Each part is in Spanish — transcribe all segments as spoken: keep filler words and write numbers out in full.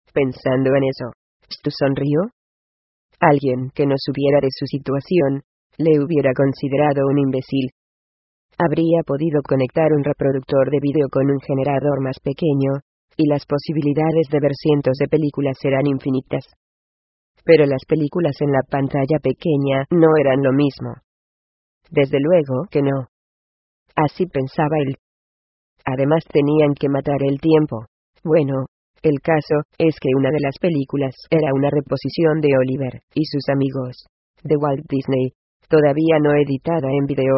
Pensando en eso, Stu sonrió. Alguien que no supiera de su situación, le hubiera considerado un imbécil. Habría podido conectar un reproductor de vídeo con un generador más pequeño, y las posibilidades de ver cientos de películas eran infinitas. Pero las películas en la pantalla pequeña no eran lo mismo. Desde luego que no. Así pensaba él. Además tenían que matar el tiempo. Bueno, el caso es que una de las películas era una reposición de Oliver y sus amigos, de Walt Disney, todavía no editada en video.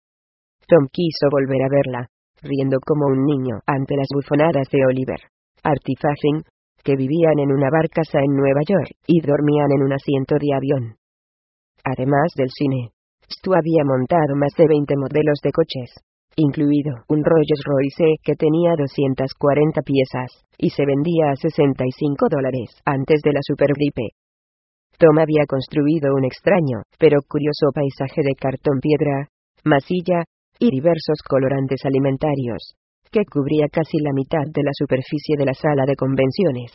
Tom quiso volver a verla, riendo como un niño ante las bufonadas de Oliver, Artifacing, que vivían en una barcaza en Nueva York y dormían en un asiento de avión. Además del cine, Stu había montado más de veinte modelos de coches, incluido un Rolls-Royce que tenía doscientas cuarenta piezas, y se vendía a sesenta y cinco dólares antes de la supergripe. Tom había construido un extraño, pero curioso paisaje de cartón piedra, masilla, y diversos colorantes alimentarios, que cubría casi la mitad de la superficie de la sala de convenciones.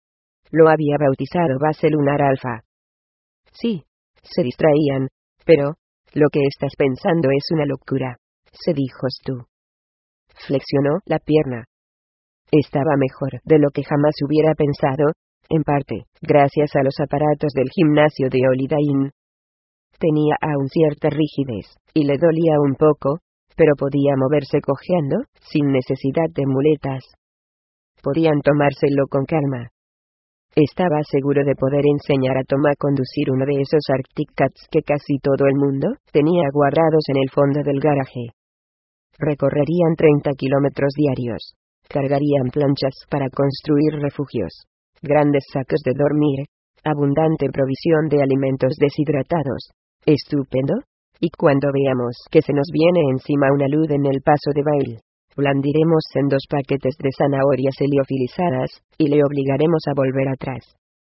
Lo había bautizado Base Lunar Alpha. Sí, se distraían, pero, lo que estás pensando es una locura, se dijo Stu. Flexionó la pierna. Estaba mejor de lo que jamás hubiera pensado, en parte, gracias a los aparatos del gimnasio de Holiday Inn. Tenía aún cierta rigidez, y le dolía un poco, pero podía moverse cojeando, sin necesidad de muletas. Podían tomárselo con calma. Estaba seguro de poder enseñar a Tom a conducir uno de esos Arctic Cats que casi todo el mundo tenía guardados en el fondo del garaje. Recorrerían treinta kilómetros diarios. Cargarían planchas para construir refugios, grandes sacos de dormir, abundante provisión de alimentos deshidratados. Estupendo. Y cuando veamos que se nos viene encima una luz en el paso de Bail, blandiremos en dos paquetes de zanahorias heliofilizadas, y le obligaremos a volver atrás.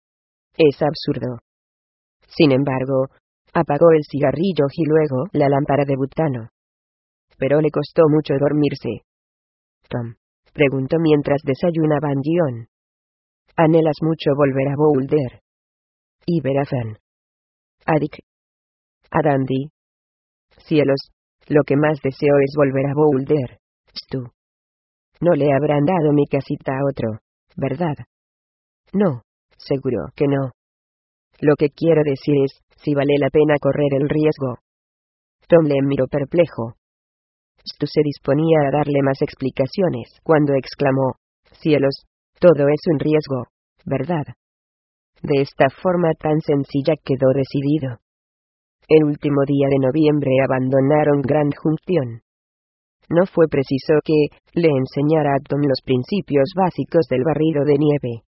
Es absurdo. Sin embargo, apagó el cigarrillo y luego la lámpara de butano. Pero le costó mucho dormirse. Tom preguntó mientras desayunaban guión. ¿Anhelas mucho volver a Boulder? Y ver a Fern. A Dick. A Dandy. Cielos, lo que más deseo es volver a Boulder, Stu. No le habrán dado mi casita a otro, ¿verdad? No, seguro que no. Lo que quiero decir es, si vale la pena correr el riesgo. Tom le miró perplejo. Stu se disponía a darle más explicaciones cuando exclamó, cielos, todo es un riesgo, ¿verdad? De esta forma tan sencilla quedó decidido. El último día de noviembre abandonaron Grand Junction. No fue preciso que le enseñara a Tom los principios básicos del barrido de nieve.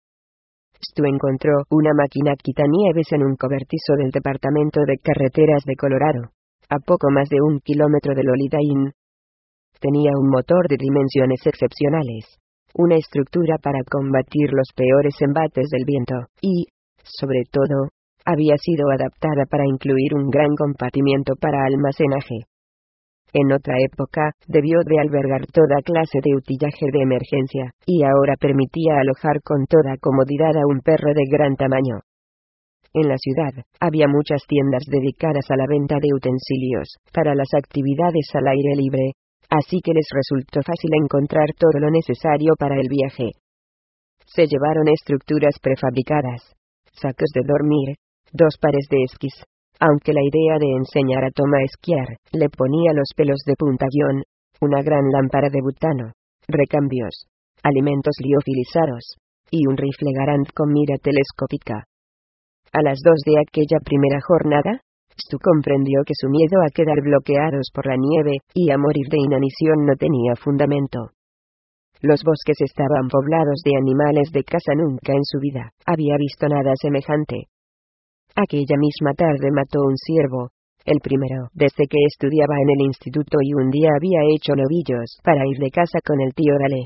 Stu encontró una máquina quitanieves en un cobertizo del Departamento de Carreteras de Colorado, a poco más de un kilómetro del Holiday Inn. Tenía un motor de dimensiones excepcionales, una estructura para combatir los peores embates del viento, y, sobre todo, había sido adaptada para incluir un gran compartimiento para almacenaje. En otra época, debió de albergar toda clase de utillaje de emergencia, y ahora permitía alojar con toda comodidad a un perro de gran tamaño. En la ciudad, había muchas tiendas dedicadas a la venta de utensilios para las actividades al aire libre, así que les resultó fácil encontrar todo lo necesario para el viaje. Se llevaron estructuras prefabricadas, sacos de dormir, dos pares de esquís, aunque la idea de enseñar a Tom a esquiar le ponía los pelos de punta guión, una gran lámpara de butano, recambios, alimentos liofilizados, y un rifle Garand con mira telescópica. A las dos de aquella primera jornada, Stu comprendió que su miedo a quedar bloqueados por la nieve y a morir de inanición no tenía fundamento. Los bosques estaban poblados de animales de caza. Nunca en su vida había visto nada semejante. Aquella misma tarde mató un ciervo, el primero desde que estudiaba en el instituto, y un día había hecho novillos para ir de caza con el tío Dale.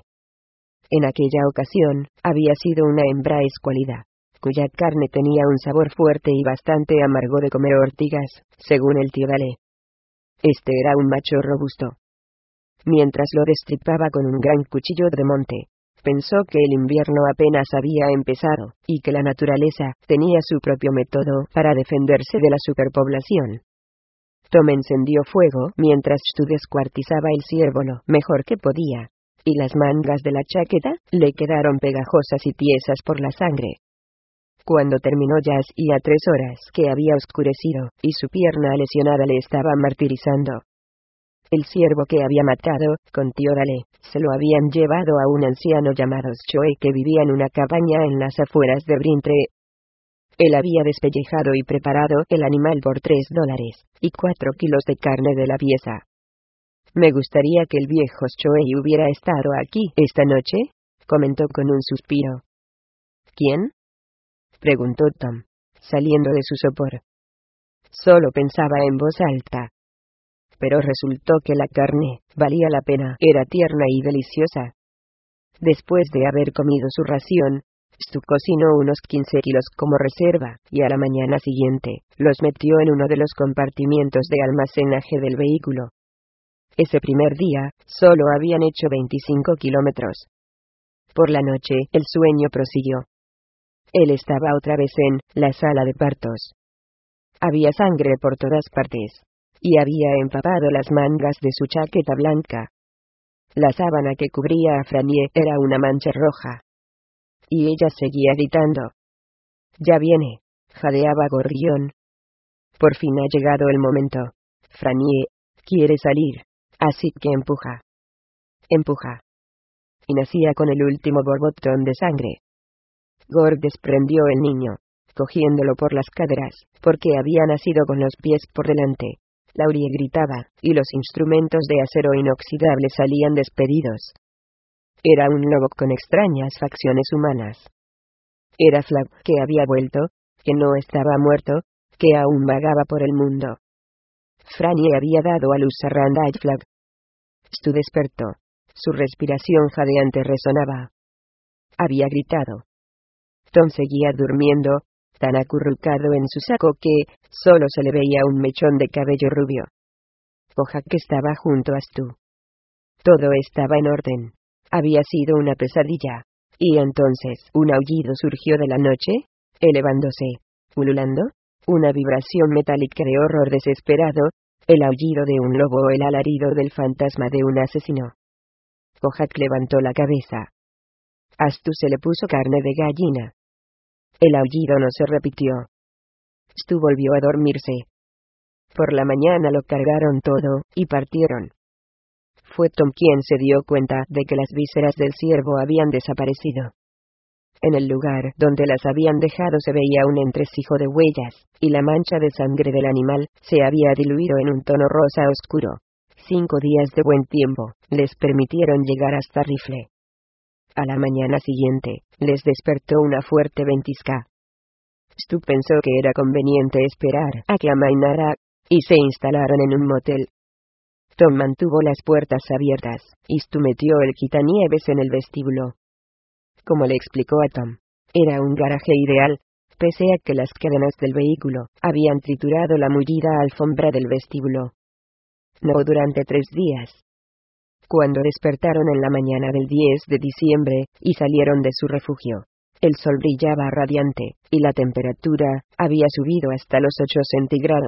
En aquella ocasión, había sido una hembra escuálida, cuya carne tenía un sabor fuerte y bastante amargo de comer ortigas, según el tío Dale. Este era un macho robusto. Mientras lo destripaba con un gran cuchillo de monte, pensó que el invierno apenas había empezado, y que la naturaleza tenía su propio método para defenderse de la superpoblación. Tom encendió fuego mientras Stu descuartizaba el ciervo lo mejor que podía, y las mangas de la chaqueta le quedaron pegajosas y tiesas por la sangre. Cuando terminó Jazz y a tres horas que había oscurecido, y su pierna lesionada le estaba martirizando. El ciervo que había matado, con Theodale, se lo habían llevado a un anciano llamado Choe que vivía en una cabaña en las afueras de Brintre. Él había despellejado y preparado el animal por tres dólares, y cuatro kilos de carne de la pieza. «Me gustaría que el viejo Choe hubiera estado aquí esta noche», comentó con un suspiro. «¿Quién?», preguntó Tom, saliendo de su sopor. Solo pensaba en voz alta. Pero resultó que la carne valía la pena, era tierna y deliciosa. Después de haber comido su ración, Stu cocinó unos quince kilos como reserva, y a la mañana siguiente, los metió en uno de los compartimientos de almacenaje del vehículo. Ese primer día, solo habían hecho veinticinco kilómetros. Por la noche, el sueño prosiguió. Él estaba otra vez en la sala de partos. Había sangre por todas partes. Y había empapado las mangas de su chaqueta blanca. La sábana que cubría a Franie era una mancha roja. Y ella seguía gritando. «Ya viene», jadeaba Gorrión. «Por fin ha llegado el momento. Franie quiere salir, así que empuja. Empuja». Y nacía con el último borbotón de sangre. Gor desprendió el niño, cogiéndolo por las caderas, porque había nacido con los pies por delante. Laurie gritaba, y los instrumentos de acero inoxidable salían despedidos. Era un lobo con extrañas facciones humanas. Era Flag, que había vuelto, que no estaba muerto, que aún vagaba por el mundo. Frannie había dado a luz a Randall Flag. Stu despertó. Su respiración jadeante resonaba. Había gritado. Tom seguía durmiendo, tan acurrucado en su saco que solo se le veía un mechón de cabello rubio. Kojak estaba junto a Stu. Todo estaba en orden. Había sido una pesadilla. Y entonces un aullido surgió de la noche, elevándose, ululando, una vibración metálica de horror desesperado, el aullido de un lobo o el alarido del fantasma de un asesino. Kojak levantó la cabeza. A Stu se le puso carne de gallina. El aullido no se repitió. Stu volvió a dormirse. Por la mañana lo cargaron todo, y partieron. Fue Tom quien se dio cuenta de que las vísceras del ciervo habían desaparecido. En el lugar donde las habían dejado se veía un entresijo de huellas, y la mancha de sangre del animal se había diluido en un tono rosa oscuro. Cinco días de buen tiempo les permitieron llegar hasta Rifle. A la mañana siguiente, les despertó una fuerte ventisca. Stu pensó que era conveniente esperar a que amainara, y se instalaron en un motel. Tom mantuvo las puertas abiertas, y Stu metió el quitanieves en el vestíbulo. Como le explicó a Tom, era un garaje ideal, pese a que las cadenas del vehículo habían triturado la mullida alfombra del vestíbulo. No durante tres días. Cuando despertaron en la mañana del diez de diciembre, y salieron de su refugio, el sol brillaba radiante, y la temperatura había subido hasta los ocho centígrados.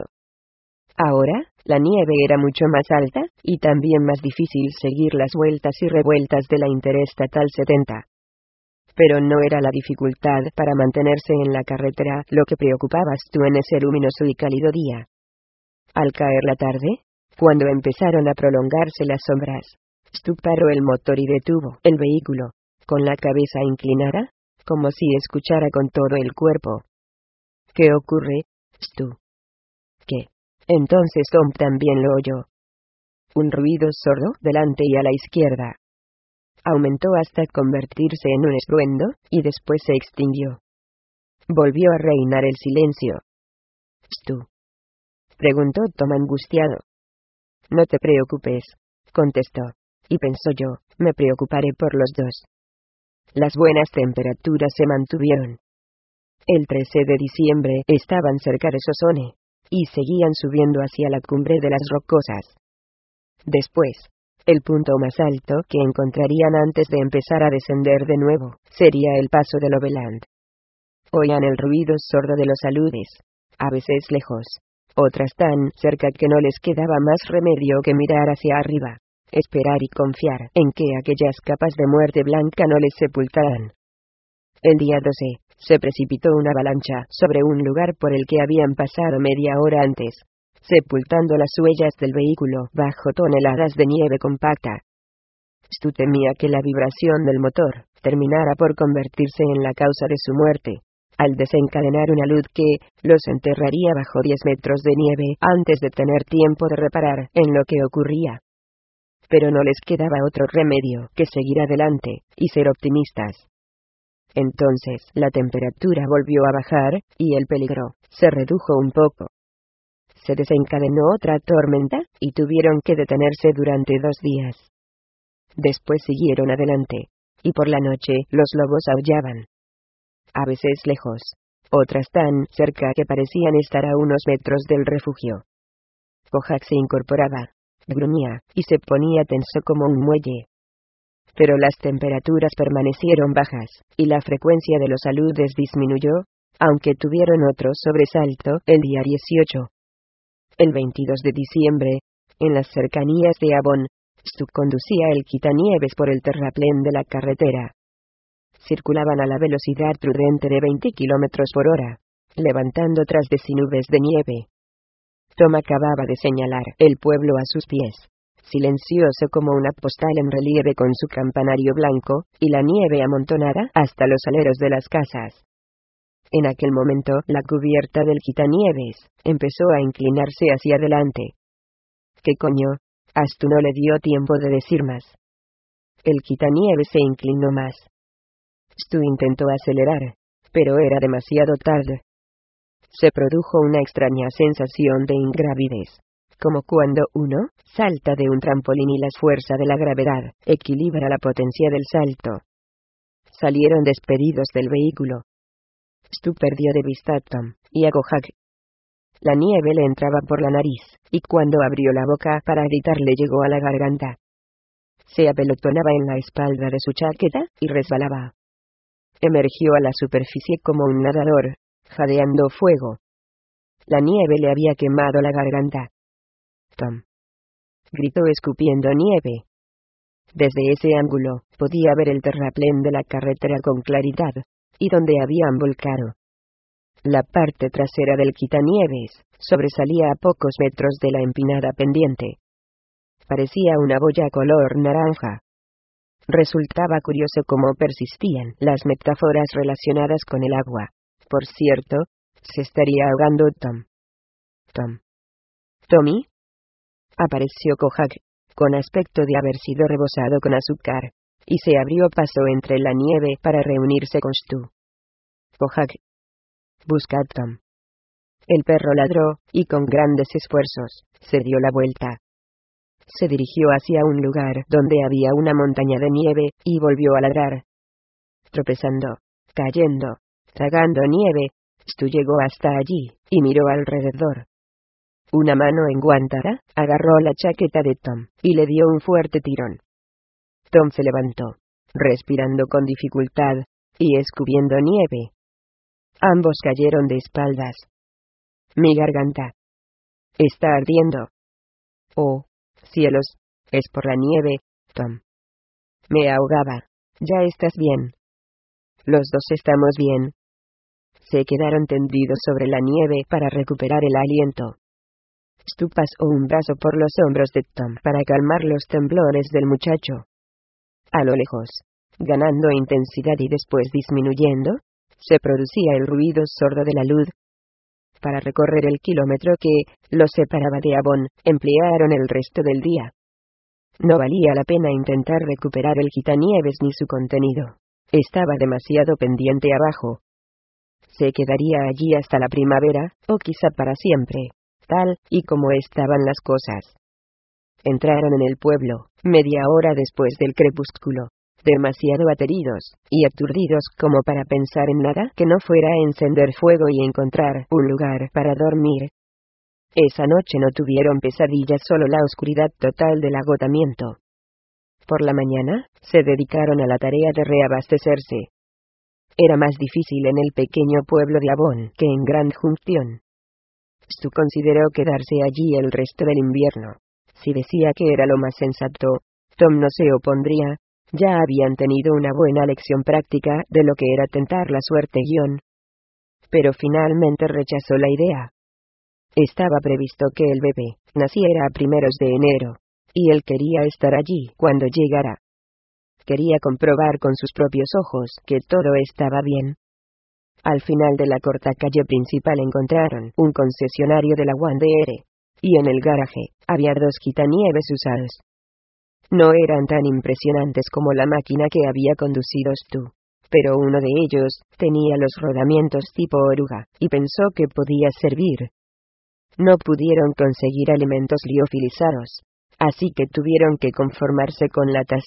Ahora, la nieve era mucho más alta, y también más difícil seguir las vueltas y revueltas de la Interestatal setenta. Pero no era la dificultad para mantenerse en la carretera lo que preocupaba a Stu en ese luminoso y cálido día. Al caer la tarde, cuando empezaron a prolongarse las sombras, Stu paró el motor y detuvo el vehículo, con la cabeza inclinada, como si escuchara con todo el cuerpo. «¿Qué ocurre, Stu?» «¿Qué?» Entonces Tom también lo oyó. Un ruido sordo delante y a la izquierda. Aumentó hasta convertirse en un estruendo, y después se extinguió. Volvió a reinar el silencio. «¿Stu?» preguntó Tom angustiado. «No te preocupes», contestó. Y pensó yo, me preocuparé por los dos. Las buenas temperaturas se mantuvieron. El trece de diciembre estaban cerca de Sosone, y seguían subiendo hacia la cumbre de las Rocosas. Después, El punto más alto que encontrarían antes de empezar a descender de nuevo, sería el paso del Oveland. Oían el ruido sordo de los aludes, a veces lejos, otras tan cerca que no les quedaba más remedio que mirar hacia arriba, esperar y confiar en que aquellas capas de muerte blanca no les sepultaran. El día doce, se precipitó una avalancha sobre un lugar por el que habían pasado media hora antes, sepultando las huellas del vehículo bajo toneladas de nieve compacta. Stu temía que la vibración del motor terminara por convertirse en la causa de su muerte, al desencadenar una luz que los enterraría bajo diez metros de nieve antes de tener tiempo de reparar en lo que ocurría. Pero no les quedaba otro remedio que seguir adelante y ser optimistas. Entonces la temperatura volvió a bajar, y el peligro se redujo un poco. Se desencadenó otra tormenta, y tuvieron que detenerse durante dos días. Después siguieron adelante, y por la noche los lobos aullaban. A veces lejos, otras tan cerca que parecían estar a unos metros del refugio. Kojak se incorporaba, gruñía, y se ponía tenso como un muelle. Pero las temperaturas permanecieron bajas, y la frecuencia de los aludes disminuyó, aunque tuvieron otro sobresalto el día dieciocho. El veintidós de diciembre, en las cercanías de Avon, Stu conducía el quitanieves por el terraplén de la carretera. Circulaban a la velocidad prudente de veinte kilómetros por hora, levantando tras de sí nubes de nieve. Tom acababa de señalar el pueblo a sus pies, silencioso como una postal en relieve con su campanario blanco, y la nieve amontonada hasta los aleros de las casas. En aquel momento, la cubierta del quitanieves empezó a inclinarse hacia adelante. ¿Qué coño? A Stu no le dio tiempo de decir más. El quitanieves se inclinó más. Stu intentó acelerar, pero era demasiado tarde. Se produjo una extraña sensación de ingravidez, como cuando uno salta de un trampolín y la fuerza de la gravedad equilibra la potencia del salto. Salieron despedidos del vehículo. Stu perdió de vista a Tom y a Kojak. La nieve le entraba por la nariz, y cuando abrió la boca para gritar le llegó a la garganta. Se apelotonaba en la espalda de su chaqueta, y resbalaba. Emergió a la superficie como un nadador, jadeando fuego. La nieve le había quemado la garganta. Tom, gritó escupiendo nieve. Desde ese ángulo, podía ver el terraplén de la carretera con claridad, y donde habían volcado. La parte trasera del quitanieves sobresalía a pocos metros de la empinada pendiente. Parecía una boya color naranja. Resultaba curioso cómo persistían las metáforas relacionadas con el agua. Por cierto, se estaría ahogando Tom. Tom. ¿Tommy? Apareció Kojak, con aspecto de haber sido rebosado con azúcar, y se abrió paso entre la nieve para reunirse con Stu. Kojak. Busca a Tom. El perro ladró, y con grandes esfuerzos, se dio la vuelta. Se dirigió hacia un lugar donde había una montaña de nieve, y volvió a ladrar. Tropezando, cayendo, tragando nieve, Stu llegó hasta allí, y miró alrededor. Una mano enguantada agarró la chaqueta de Tom, y le dio un fuerte tirón. Tom se levantó, respirando con dificultad, y escupiendo nieve. Ambos cayeron de espaldas. Mi garganta está ardiendo. Oh, cielos, es por la nieve, Tom. Me ahogaba. Ya estás bien. Los dos estamos bien. Se quedaron tendidos sobre la nieve para recuperar el aliento. Stu pasó un brazo por los hombros de Tom para calmar los temblores del muchacho. A lo lejos, ganando intensidad y después disminuyendo, se producía el ruido sordo de la luz. Para recorrer el kilómetro que los separaba de Avon, emplearon el resto del día. No valía la pena intentar recuperar el quitanieves ni su contenido. Estaba demasiado pendiente abajo. Se quedaría allí hasta la primavera, o quizá para siempre, tal y como estaban las cosas. Entraron en el pueblo, media hora después del crepúsculo, demasiado ateridos y aturdidos como para pensar en nada que no fuera encender fuego y encontrar un lugar para dormir. Esa noche no tuvieron pesadillas, solo la oscuridad total del agotamiento. Por la mañana, se dedicaron a la tarea de reabastecerse. Era más difícil en el pequeño pueblo de Avon que en Grand Junction. Stu consideró quedarse allí el resto del invierno. Si decía que era lo más sensato, Tom no se opondría. Ya habían tenido una buena lección práctica de lo que era tentar la suerte guión. Pero finalmente rechazó la idea. Estaba previsto que el bebé naciera a primeros de enero, y él quería estar allí cuando llegara. Quería comprobar con sus propios ojos que todo estaba bien. Al final de la corta calle principal encontraron un concesionario de la Wandere, y en el garaje había dos quitanieves usados. No eran tan impresionantes como la máquina que había conducido Stu, pero uno de ellos tenía los rodamientos tipo oruga, y pensó que podía servir. No pudieron conseguir alimentos liofilizados, así que tuvieron que conformarse con latas.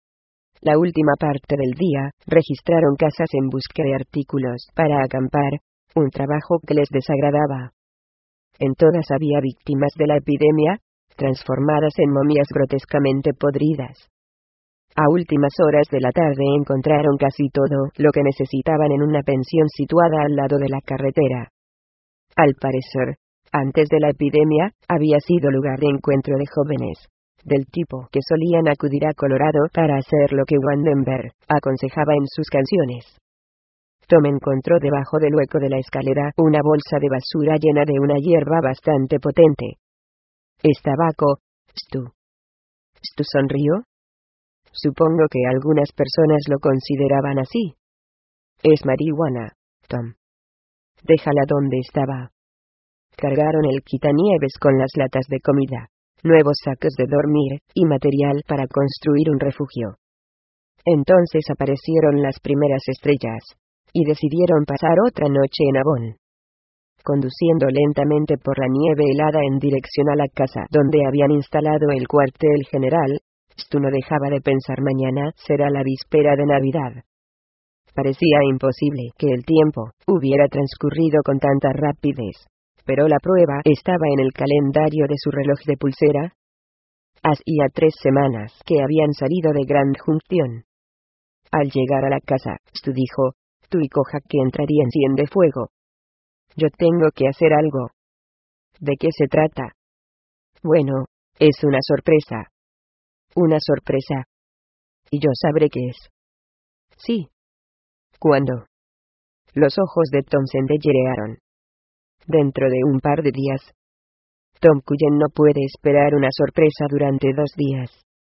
La última parte del día, registraron casas en busca de artículos para acampar, un trabajo que les desagradaba. En todas había víctimas de la epidemia, transformadas en momias grotescamente podridas. A últimas horas de la tarde encontraron casi todo lo que necesitaban en una pensión situada al lado de la carretera. Al parecer, antes de la epidemia, había sido lugar de encuentro de jóvenes, del tipo que solían acudir a Colorado para hacer lo que Wandenberg aconsejaba en sus canciones. Tom encontró debajo del hueco de la escalera una bolsa de basura llena de una hierba bastante potente. ¿Es tabaco, Stu? ¿Stu sonrió? Supongo que algunas personas lo consideraban así. Es marihuana, Tom. Déjala donde estaba. Cargaron el quitanieves con las latas de comida, nuevos sacos de dormir, y material para construir un refugio. Entonces aparecieron las primeras estrellas, y decidieron pasar otra noche en Avon. Conduciendo lentamente por la nieve helada en dirección a la casa donde habían instalado el cuartel general, Stu no dejaba de pensar: mañana será la víspera de Navidad. Parecía imposible que el tiempo hubiera transcurrido con tanta rapidez, pero la prueba estaba en el calendario de su reloj de pulsera. Hacía tres semanas que habían salido de Grand Junction. Al llegar a la casa, Stu dijo: tú y Coja que entraría, enciende fuego. Yo tengo que hacer algo. ¿De qué se trata? Bueno, es una sorpresa. ¿Una sorpresa? ¿Y yo sabré qué es? Sí. ¿Cuándo? Los ojos de Tom se embellerearon. Dentro de un par de días. Tom Cullen no puede esperar una sorpresa durante dos días.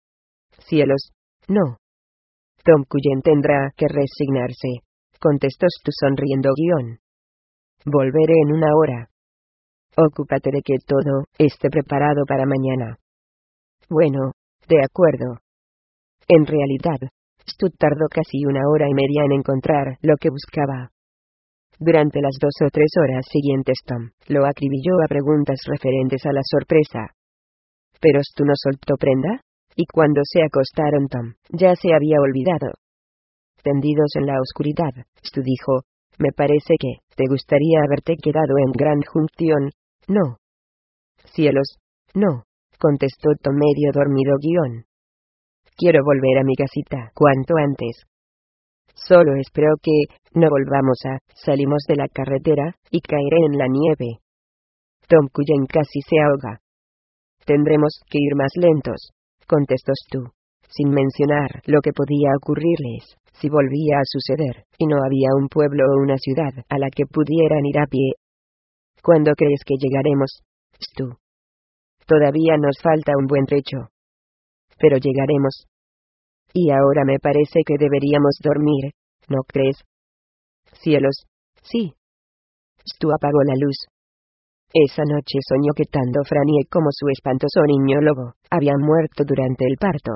Cielos, no. Tom Cullen tendrá que resignarse, contestó Stu sonriendo guión. Volveré en una hora. Ocúpate de que todo esté preparado para mañana. Bueno, de acuerdo. En realidad, Stu tardó casi una hora y media en encontrar lo que buscaba. Durante las dos o tres horas siguientes Tom lo acribilló a preguntas referentes a la sorpresa. Pero Stu no soltó prenda, y cuando se acostaron Tom ya se había olvidado. Tendidos en la oscuridad, Stu dijo: me parece que te gustaría haberte quedado en Grand Junction, ¿no? Cielos, no, contestó Tom medio dormido guión. Quiero volver a mi casita cuanto antes. Solo espero que no volvamos a salimos de la carretera y caeré en la nieve. Tom Cullen casi se ahoga. Tendremos que ir más lentos, contestó Stu, sin mencionar lo que podía ocurrirles si volvía a suceder, y no había un pueblo o una ciudad a la que pudieran ir a pie. ¿Cuándo crees que llegaremos, Stu? Todavía nos falta un buen trecho. Pero llegaremos. Y ahora me parece que deberíamos dormir, ¿no crees? Cielos, sí. Stu apagó la luz. Esa noche soñó que tanto Franny como su espantoso niño lobo habían muerto durante el parto.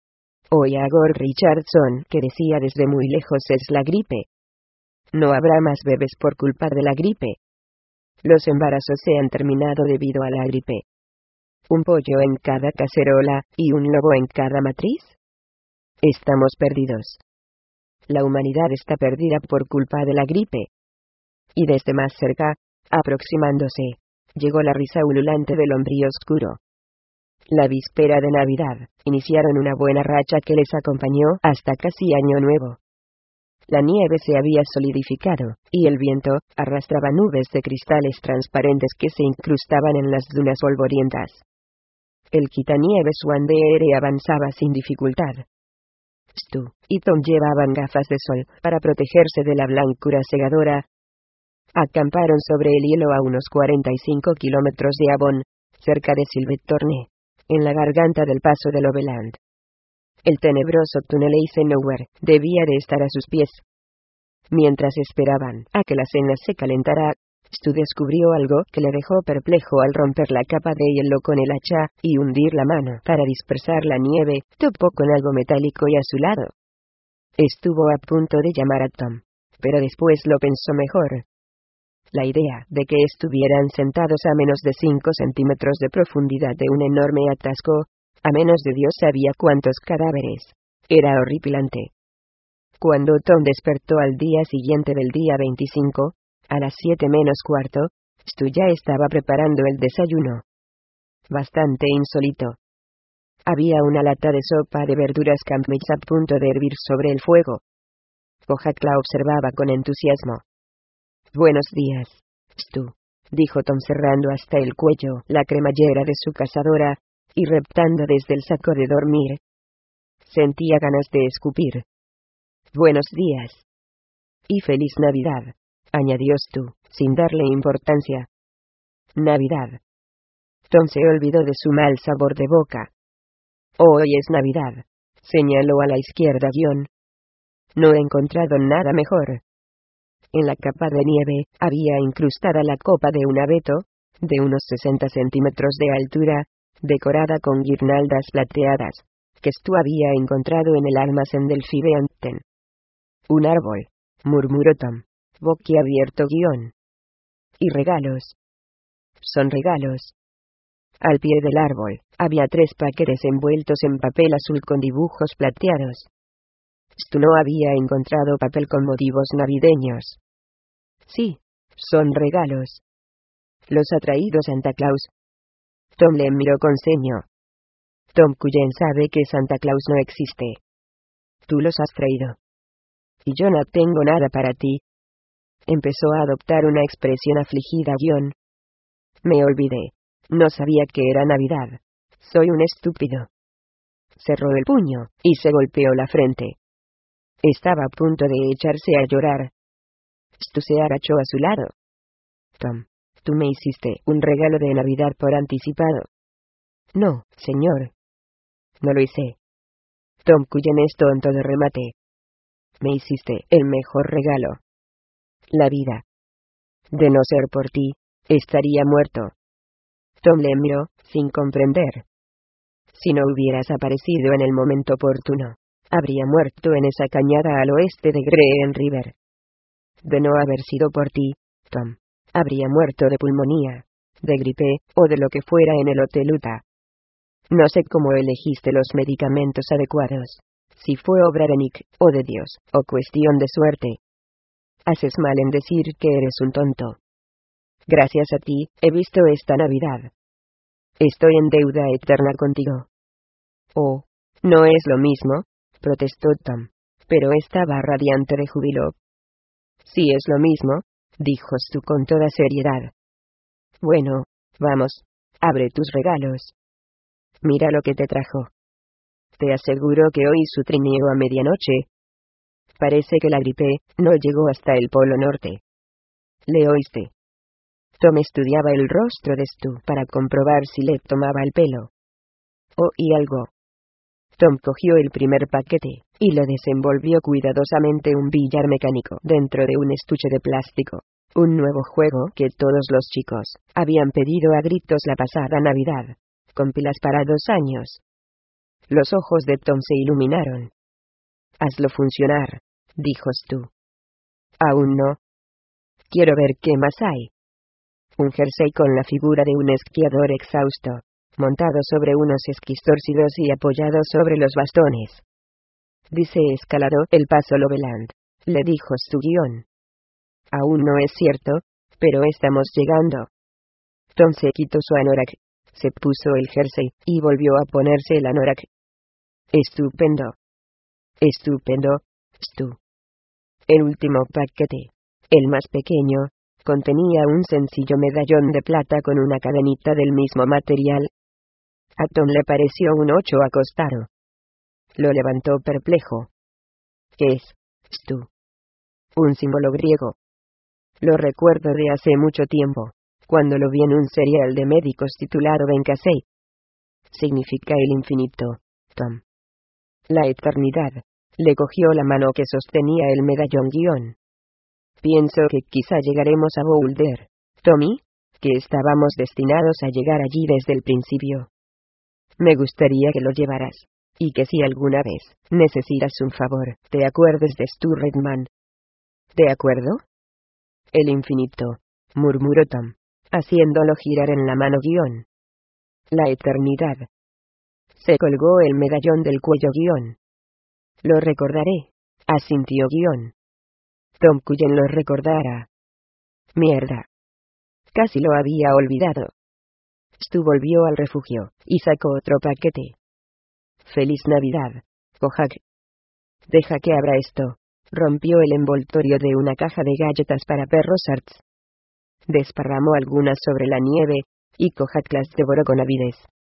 Oía a Gord Richardson, que decía desde muy lejos: es la gripe. No habrá más bebés por culpa de la gripe. Los embarazos se han terminado debido a la gripe. ¿Un pollo en cada cacerola y un lobo en cada matriz? Estamos perdidos. La humanidad está perdida por culpa de la gripe. Y desde más cerca, aproximándose, llegó la risa ululante del hombre oscuro. La víspera de Navidad, iniciaron una buena racha que les acompañó hasta casi Año Nuevo. La nieve se había solidificado, y el viento arrastraba nubes de cristales transparentes que se incrustaban en las dunas polvorientas. El quitanieves Wandere avanzaba sin dificultad. Stu y Tom llevaban gafas de sol para protegerse de la blancura cegadora. Acamparon sobre el hielo a unos cuarenta y cinco kilómetros de Avon, cerca de Silverthorne, en la garganta del paso del Overland. El tenebroso túnel Eisenhower debía de estar a sus pies. Mientras esperaban a que la cena se calentara, Stu descubrió algo que le dejó perplejo al romper la capa de hielo con el hacha y hundir la mano para dispersar la nieve. Topó con algo metálico y a su lado. Estuvo a punto de llamar a Tom, pero después lo pensó mejor. La idea de que estuvieran sentados a menos de cinco centímetros de profundidad de un enorme atasco, a menos de Dios sabía cuántos cadáveres, era horripilante. Cuando Tom despertó al día siguiente del día veinticinco, a las siete menos cuarto, Stu ya estaba preparando el desayuno. Bastante insólito. Había una lata de sopa de verduras Campbell's a punto de hervir sobre el fuego. Ojak la observaba con entusiasmo. «Buenos días, Stu», dijo Tom cerrando hasta el cuello la cremallera de su cazadora, y reptando desde el saco de dormir. Sentía ganas de escupir. «Buenos días. Y feliz Navidad», añadió Stu, sin darle importancia. «Navidad». Tom se olvidó de su mal sabor de boca. «Hoy es Navidad», señaló a la izquierda guión. «No he encontrado nada mejor». En la capa de nieve, había incrustada la copa de un abeto, de unos sesenta centímetros de altura, decorada con guirnaldas plateadas, que Stu había encontrado en el almacén del Fibeanten. «Un árbol», murmuró Tom, boquiabierto guión. «Y regalos». «Son regalos». Al pie del árbol, había tres paquetes envueltos en papel azul con dibujos plateados. Stu no había encontrado papel con motivos navideños. «Sí, son regalos. Los ha traído Santa Claus». Tom le miró con ceño. «Tom Cullen sabe que Santa Claus no existe. Tú los has traído. Y yo no tengo nada para ti». Empezó a adoptar una expresión afligida guión. «Me olvidé. No sabía que era Navidad. Soy un estúpido». Cerró el puño, y se golpeó la frente. Estaba a punto de echarse a llorar. Stu se agachó a su lado. «Tom, tú me hiciste un regalo de Navidad por anticipado». «No, señor. No lo hice». Tom Cullen es tonto de remate. «Me hiciste el mejor regalo. La vida. De no ser por ti, estaría muerto». Tom le miró, sin comprender. «Si no hubieras aparecido en el momento oportuno, habría muerto en esa cañada al oeste de Green River. De no haber sido por ti, Tom, habría muerto de pulmonía, de gripe, o de lo que fuera en el Hotel Utah. No sé cómo elegiste los medicamentos adecuados, si fue obra de Nick, o de Dios, o cuestión de suerte. Haces mal en decir que eres un tonto. Gracias a ti, he visto esta Navidad. Estoy en deuda eterna contigo». «Oh, no es lo mismo», protestó Tom, pero estaba radiante de júbilo. «Sí es lo mismo», dijo Stu con toda seriedad. «Bueno, vamos, abre tus regalos. Mira lo que te trajo. Te aseguro que hoy su trineo a medianoche. Parece que la gripe no llegó hasta el Polo Norte». «¿Le oíste?» Tom estudiaba el rostro de Stu para comprobar si le tomaba el pelo. «Oí algo». Tom cogió el primer paquete, y lo desenvolvió cuidadosamente un billar mecánico dentro de un estuche de plástico, un nuevo juego que todos los chicos habían pedido a gritos la pasada Navidad, con pilas para dos años. Los ojos de Tom se iluminaron. «Hazlo funcionar», dijo Stu. «Aún no. Quiero ver qué más hay». Un jersey con la figura de un esquiador exhausto, montado sobre unos esquís torcidos y apoyado sobre los bastones. «Dice escalado el paso Loveland», le dijo su guión. «Aún no es cierto, pero estamos llegando». Tom se quitó su anorak, Se puso el jersey, y volvió a ponerse el anorak. Estupendo. Estupendo, Stu. El último paquete, el más pequeño, contenía un sencillo medallón de plata con una cadenita del mismo material. A Tom le pareció un ocho acostado. Lo levantó perplejo. ¿Qué es, Stu? Un símbolo griego. Lo recuerdo de hace mucho tiempo, cuando lo vi en un serial de médicos titulado Benkasei. Significa el infinito, Tom. La eternidad. Le cogió la mano que sostenía el medallón guión. Pienso que quizá llegaremos a Boulder, Tommy, que estábamos destinados a llegar allí desde el principio. Me gustaría que lo llevaras, y que si alguna vez necesitas un favor, te acuerdes de Stu Redman. ¿De acuerdo? El infinito, murmuró Tom, haciéndolo girar en la mano guión. La eternidad. Se colgó el medallón del cuello guión. Lo recordaré, asintió guión. Tom Cullen lo recordara. Mierda. Casi lo había olvidado. Stu volvió al refugio, y sacó otro paquete. Feliz Navidad, Kojak. Deja que abra esto. Rompió el envoltorio de una caja de galletas para perros Arts. Desparramó algunas sobre la nieve, y Kojak las devoró con avidez.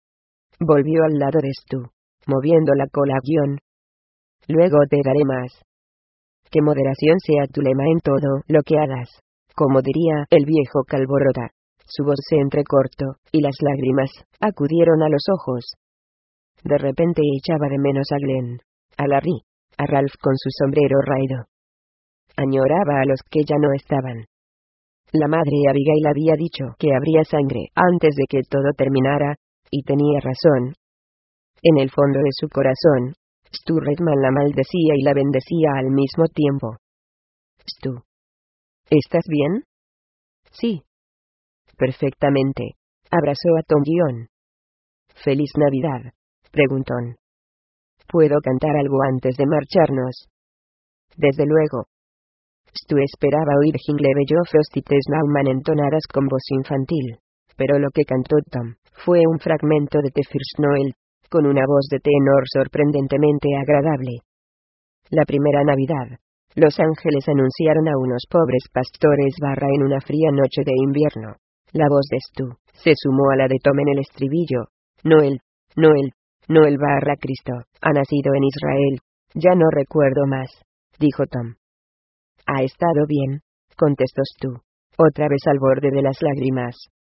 Volvió al lado de Stu, moviendo la cola a guión. Luego te daré más. Que moderación sea tu lema en todo lo que hagas, como diría el viejo Calborota. Su voz se entrecortó, y las lágrimas acudieron a los ojos. De repente echaba de menos a Glenn, a Larry, a Ralph con su sombrero raído. Añoraba a los que ya no estaban. La madre Abigail había dicho que habría sangre antes de que todo terminara, y tenía razón. En el fondo de su corazón, Stu Redman la maldecía y la bendecía al mismo tiempo. Stu. ¿Estás bien? Sí. Perfectamente. Abrazó a Tom Guion. ¿Feliz Navidad?, preguntó. ¿Puedo cantar algo antes de marcharnos? Desde luego. Stu esperaba oír Jingle Bello Frosty the Snowman entonadas con voz infantil, pero lo que cantó Tom fue un fragmento de The First Noel, con una voz de tenor sorprendentemente agradable. La primera Navidad, los ángeles anunciaron a unos pobres pastores barra en una fría noche de invierno. La voz de Stu se sumó a la de Tom en el estribillo. Noel, Noel, Noel barra Cristo, ha nacido en Israel. Ya no recuerdo más, dijo Tom. Ha estado bien, contestó Stu, otra vez al borde de las lágrimas.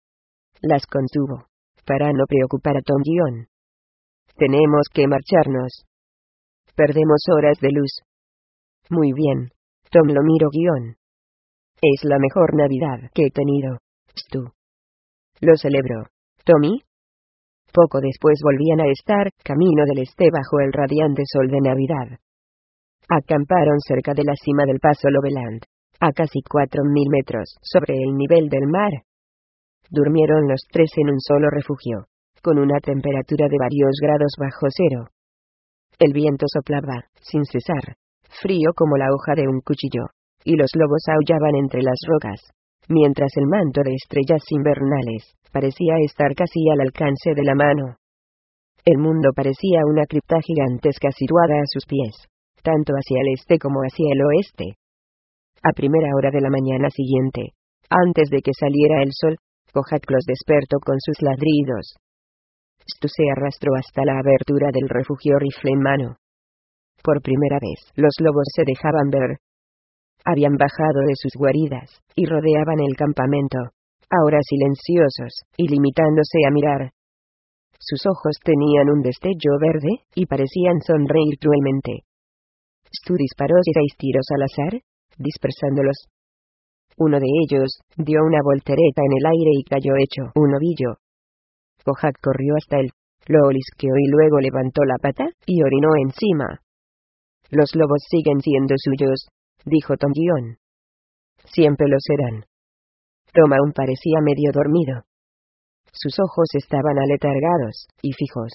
Las contuvo, para no preocupar a Tom Guion. Tenemos que marcharnos. Perdemos horas de luz. Muy bien. Tom lo miró guión. Es la mejor Navidad que he tenido, Stu. Lo celebro. ¿Tommy? Poco después volvían a estar camino del este bajo el radiante sol de Navidad. Acamparon cerca de la cima del paso Loveland, a casi cuatro mil metros sobre el nivel del mar. Durmieron los tres en un solo refugio, con una temperatura de varios grados bajo cero. El viento soplaba, sin cesar, frío como la hoja de un cuchillo, y los lobos aullaban entre las rocas, mientras el manto de estrellas invernales parecía estar casi al alcance de la mano. El mundo parecía una cripta gigantesca situada a sus pies, tanto hacia el este como hacia el oeste. A primera hora de la mañana siguiente, antes de que saliera el sol, Kojak los despertó con sus ladridos. Stu se arrastró hasta la abertura del refugio rifle en mano. Por primera vez, los lobos se dejaban ver. Habían bajado de sus guaridas, y rodeaban el campamento, ahora silenciosos, y limitándose a mirar. Sus ojos tenían un destello verde, y parecían sonreír cruelmente. Stu disparó seis tiros al azar, dispersándolos. Uno de ellos dio una voltereta en el aire y cayó hecho un ovillo. Kojak corrió hasta él, lo olisqueó y luego levantó la pata y orinó encima. Los lobos siguen siendo suyos, dijo Tom Guion. Siempre lo serán. Tom aún parecía medio dormido. Sus ojos estaban aletargados y fijos.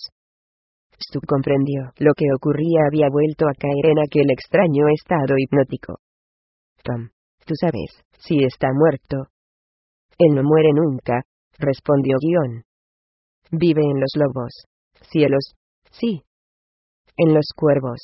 Stu comprendió lo que ocurría. Había vuelto a caer en aquel extraño estado hipnótico. Tom, tú sabes, si está muerto. Él no muere nunca, respondió Guion. Vive en los lobos. Cielos. Sí. En los cuervos.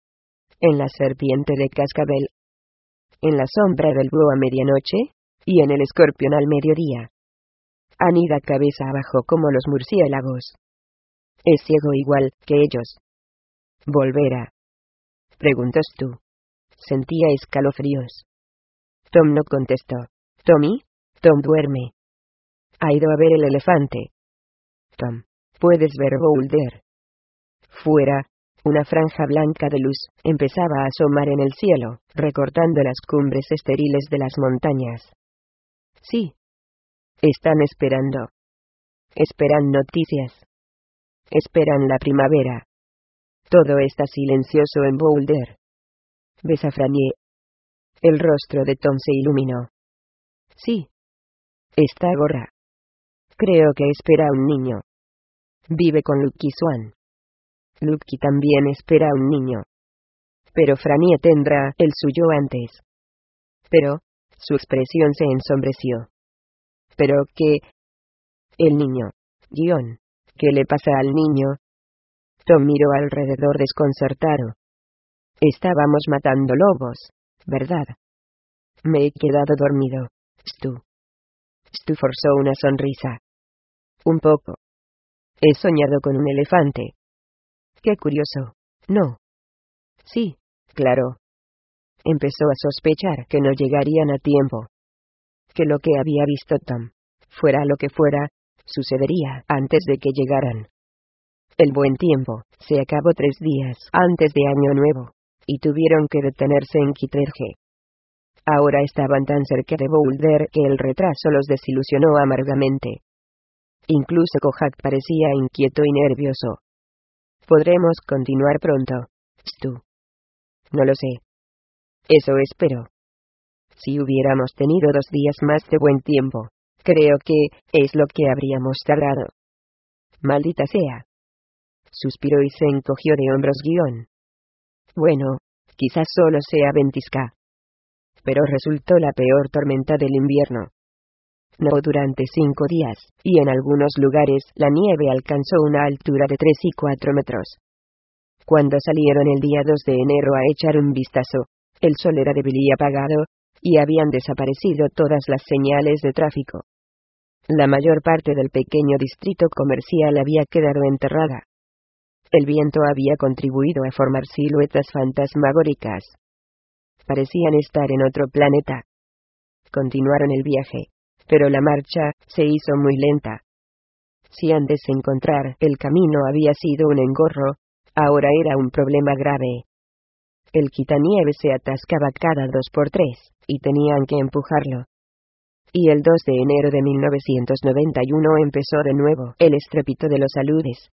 En la serpiente de cascabel. En la sombra del búho a medianoche, y en el escorpión al mediodía. Anida cabeza abajo como los murciélagos. Es ciego igual que ellos. ¿Volverá? Preguntó Stu. Sentía escalofríos. Tom no contestó. ¿Tommy? Tom duerme. Ha ido a ver el elefante. Tom, ¿puedes ver Boulder? Fuera, una franja blanca de luz empezaba a asomar en el cielo, recortando las cumbres estériles de las montañas. Sí. Están esperando. Esperan noticias. Esperan la primavera. Todo está silencioso en Boulder. ¿Ves a Franier? El rostro de Tom se iluminó. Sí. Está gorra. Creo que espera a un niño. Vive con Lucky Swan. Lucky también espera a un niño. Pero Franier tendrá el suyo antes. Pero, su expresión se ensombreció. ¿Pero qué? El niño. Guión. ¿Qué le pasa al niño? Tom miró alrededor desconcertado. Estábamos matando lobos, ¿verdad? Me he quedado dormido. Stu. Stu forzó una sonrisa. Un poco. He soñado con un elefante. Qué curioso. No. Sí, claro. Empezó a sospechar que no llegarían a tiempo. Que lo que había visto Tom, fuera lo que fuera, sucedería antes de que llegaran. El buen tiempo se acabó tres días antes de Año Nuevo, y tuvieron que detenerse en Kittredge. Ahora estaban tan cerca de Boulder que el retraso los desilusionó amargamente. Incluso Kojak parecía inquieto y nervioso. ¿Podremos continuar pronto, Stu? No lo sé. Eso espero. Si hubiéramos tenido dos días más de buen tiempo, creo que es lo que habríamos tardado. Maldita sea. Suspiró y se encogió de hombros guión. Bueno, quizás solo sea ventisca. Pero resultó la peor tormenta del invierno. Nevó durante cinco días, y en algunos lugares la nieve alcanzó una altura de tres y cuatro metros. Cuando salieron el día dos de enero a echar un vistazo, el sol era débil y apagado, y habían desaparecido todas las señales de tráfico. La mayor parte del pequeño distrito comercial había quedado enterrada. El viento había contribuido a formar siluetas fantasmagóricas. Parecían estar en otro planeta. Continuaron el viaje, pero la marcha se hizo muy lenta. Si antes encontrar el camino había sido un engorro, ahora era un problema grave. El quitanieves se atascaba cada dos por tres, y tenían que empujarlo. Y el dos de enero de mil novecientos noventa y uno empezó de nuevo el estrépito de los aludes.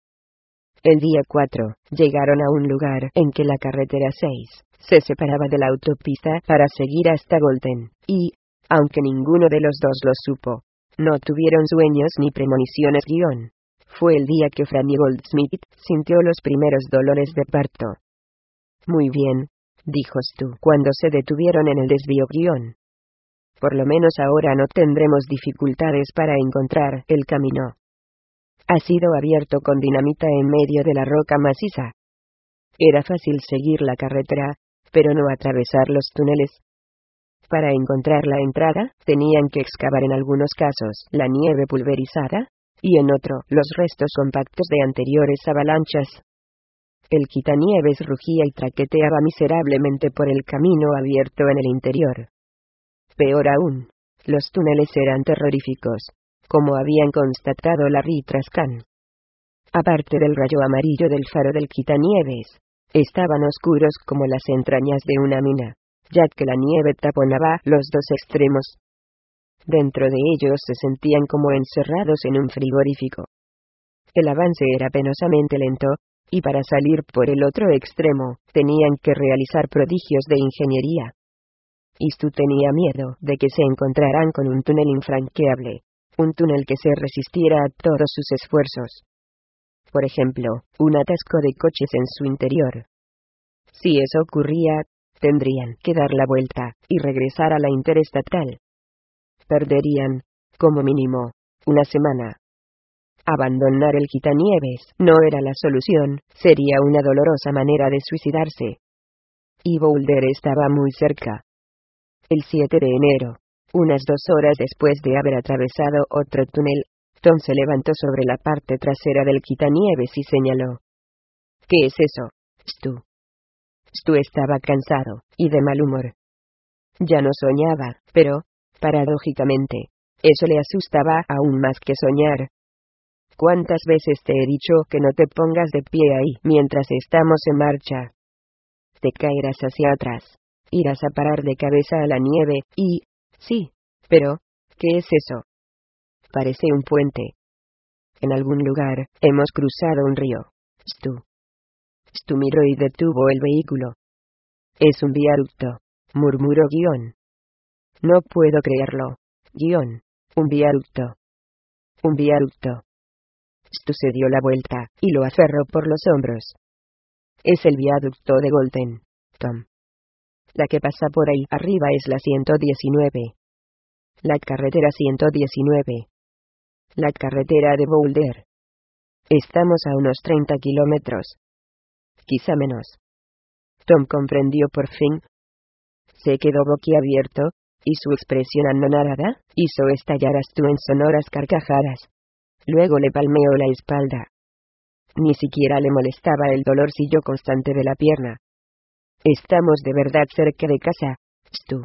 El día cuatro, llegaron a un lugar en que la carretera seis se separaba de la autopista para seguir hasta Golden, y, aunque ninguno de los dos lo supo, no tuvieron sueños ni premoniciones guión. Fue el día que Franny Goldsmith sintió los primeros dolores de parto. Muy bien, dijo Stu cuando se detuvieron en el desvío guión. Por lo menos ahora no tendremos dificultades para encontrar el camino. Ha sido abierto con dinamita en medio de la roca maciza. Era fácil seguir la carretera, pero no atravesar los túneles. Para encontrar la entrada, tenían que excavar en algunos casos la nieve pulverizada, y en otro, los restos compactos de anteriores avalanchas. El quitanieves rugía y traqueteaba miserablemente por el camino abierto en el interior. Peor aún, los túneles eran terroríficos, como habían constatado Larry y Trascan. Aparte del rayo amarillo del faro del quitanieves, estaban oscuros como las entrañas de una mina, ya que la nieve taponaba los dos extremos. Dentro de ellos se sentían como encerrados en un frigorífico. El avance era penosamente lento, y para salir por el otro extremo, tenían que realizar prodigios de ingeniería. Stu tenía miedo de que se encontraran con un túnel infranqueable, un túnel que se resistiera a todos sus esfuerzos. Por ejemplo, un atasco de coches en su interior. Si eso ocurría, tendrían que dar la vuelta y regresar a la interestatal. Perderían, como mínimo, una semana. Abandonar el quitanieves no era la solución, sería una dolorosa manera de suicidarse. Y Boulder estaba muy cerca. El siete de enero, unas dos horas después de haber atravesado otro túnel, Tom se levantó sobre la parte trasera del quitanieves y señaló. ¿Qué es eso, Stu? Stu estaba cansado, y de mal humor. Ya no soñaba, pero, paradójicamente, eso le asustaba aún más que soñar. ¿Cuántas veces te he dicho que no te pongas de pie ahí mientras estamos en marcha? Te caerás hacia atrás. Irás a parar de cabeza a la nieve, y... Sí, pero, ¿qué es eso? Parece un puente. En algún lugar, hemos cruzado un río. Stu. Stu miró y detuvo el vehículo. Es un viaducto, murmuró Guión. No puedo creerlo. Guión. Un viaducto. Un viaducto. Stu se dio la vuelta, y lo aferró por los hombros. Es el viaducto de Golden, Tom. La que pasa por ahí arriba es la ciento diecinueve. La carretera ciento diecinueve. La carretera de Boulder. Estamos a unos treinta kilómetros. Quizá menos. Tom comprendió por fin. Se quedó boquiabierto, y su expresión anonadada hizo estallar a Stu en sonoras carcajadas. Luego le palmeó la espalda. Ni siquiera le molestaba el dolorcillo constante de la pierna. Estamos de verdad cerca de casa, Stu.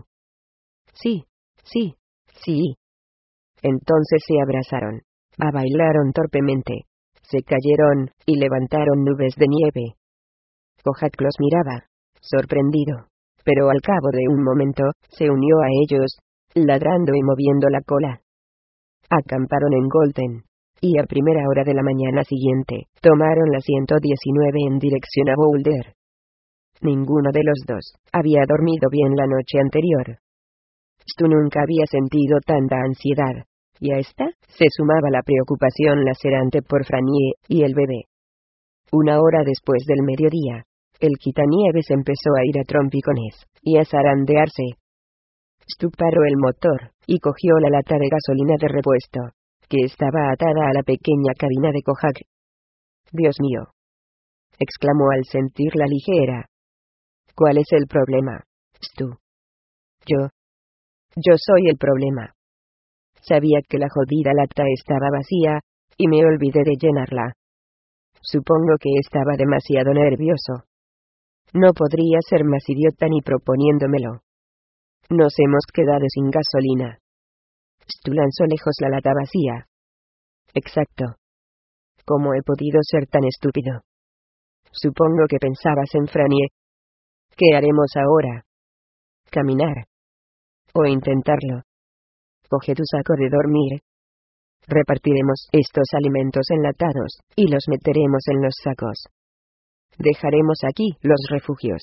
Sí, sí, sí. Entonces se abrazaron. A bailaron torpemente. Se cayeron, y levantaron nubes de nieve. Kojak los miraba, sorprendido. Pero al cabo de un momento, se unió a ellos, ladrando y moviendo la cola. Acamparon en Golden. Y a primera hora de la mañana siguiente, tomaron la ciento diecinueve en dirección a Boulder. Ninguno de los dos había dormido bien la noche anterior. Stu nunca había sentido tanta ansiedad, y a esta se sumaba la preocupación lacerante por Frannie y el bebé. Una hora después del mediodía, el quitanieves empezó a ir a trompicones y a zarandearse. Stu paró el motor y cogió la lata de gasolina de repuesto, que estaba atada a la pequeña cabina de Kojak. «Dios mío», exclamó al sentirla ligera. «¿Cuál es el problema, Stu?» «Yo. Yo soy el problema. Sabía que la jodida lata estaba vacía, y me olvidé de llenarla. Supongo que estaba demasiado nervioso. No podría ser más idiota ni proponiéndomelo. Nos hemos quedado sin gasolina». Stu lanzó lejos la lata vacía. «Exacto. ¿Cómo he podido ser tan estúpido? Supongo que pensabas en Frannie. ¿Qué haremos ahora? ¿Caminar? ¿O intentarlo? Coge tu saco de dormir. Repartiremos estos alimentos enlatados, y los meteremos en los sacos. Dejaremos aquí los refugios.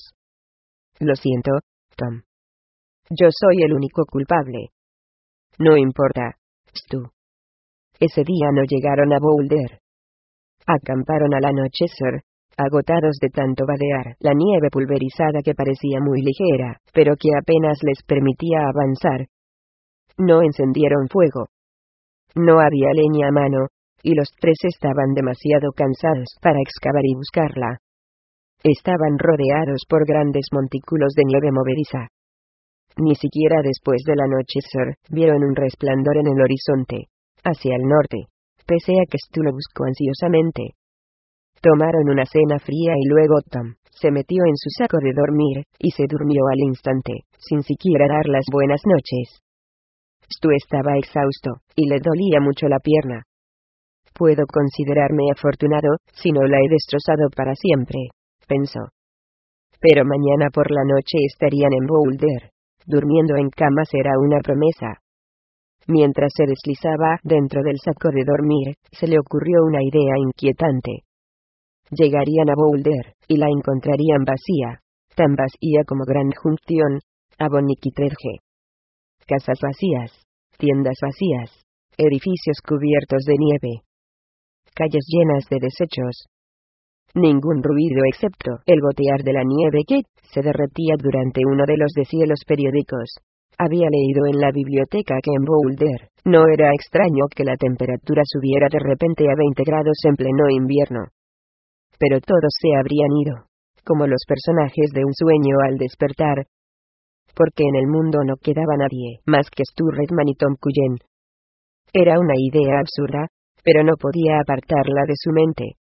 Lo siento, Tom. Yo soy el único culpable. No importa, Stu. Ese día no llegaron a Boulder. Acamparon al anochecer, agotados de tanto vadear la nieve pulverizada que parecía muy ligera, pero que apenas les permitía avanzar. No encendieron fuego. No había leña a mano, y los tres estaban demasiado cansados para excavar y buscarla. Estaban rodeados por grandes montículos de nieve movediza. Ni siquiera después del anochecer vieron un resplandor en el horizonte, hacia el norte, pese a que Stu lo buscó ansiosamente. Tomaron una cena fría y luego Tom se metió en su saco de dormir, y se durmió al instante, sin siquiera dar las buenas noches. Stu estaba exhausto, y le dolía mucho la pierna. «Puedo considerarme afortunado, si no la he destrozado para siempre», pensó. Pero mañana por la noche estarían en Boulder. Durmiendo en cama será una promesa. Mientras se deslizaba dentro del saco de dormir, se le ocurrió una idea inquietante. Llegarían a Boulder, y la encontrarían vacía, tan vacía como Grand Junction, Aboniquitredge. Casas vacías, tiendas vacías, edificios cubiertos de nieve, calles llenas de desechos. Ningún ruido excepto el gotear de la nieve que se derretía durante uno de los deshielos periódicos. Había leído en la biblioteca que en Boulder no era extraño que la temperatura subiera de repente a veinte grados en pleno invierno. Pero todos se habrían ido, como los personajes de un sueño al despertar, porque en el mundo no quedaba nadie más que Stu Redman y Tom Cullen. Era una idea absurda, pero no podía apartarla de su mente.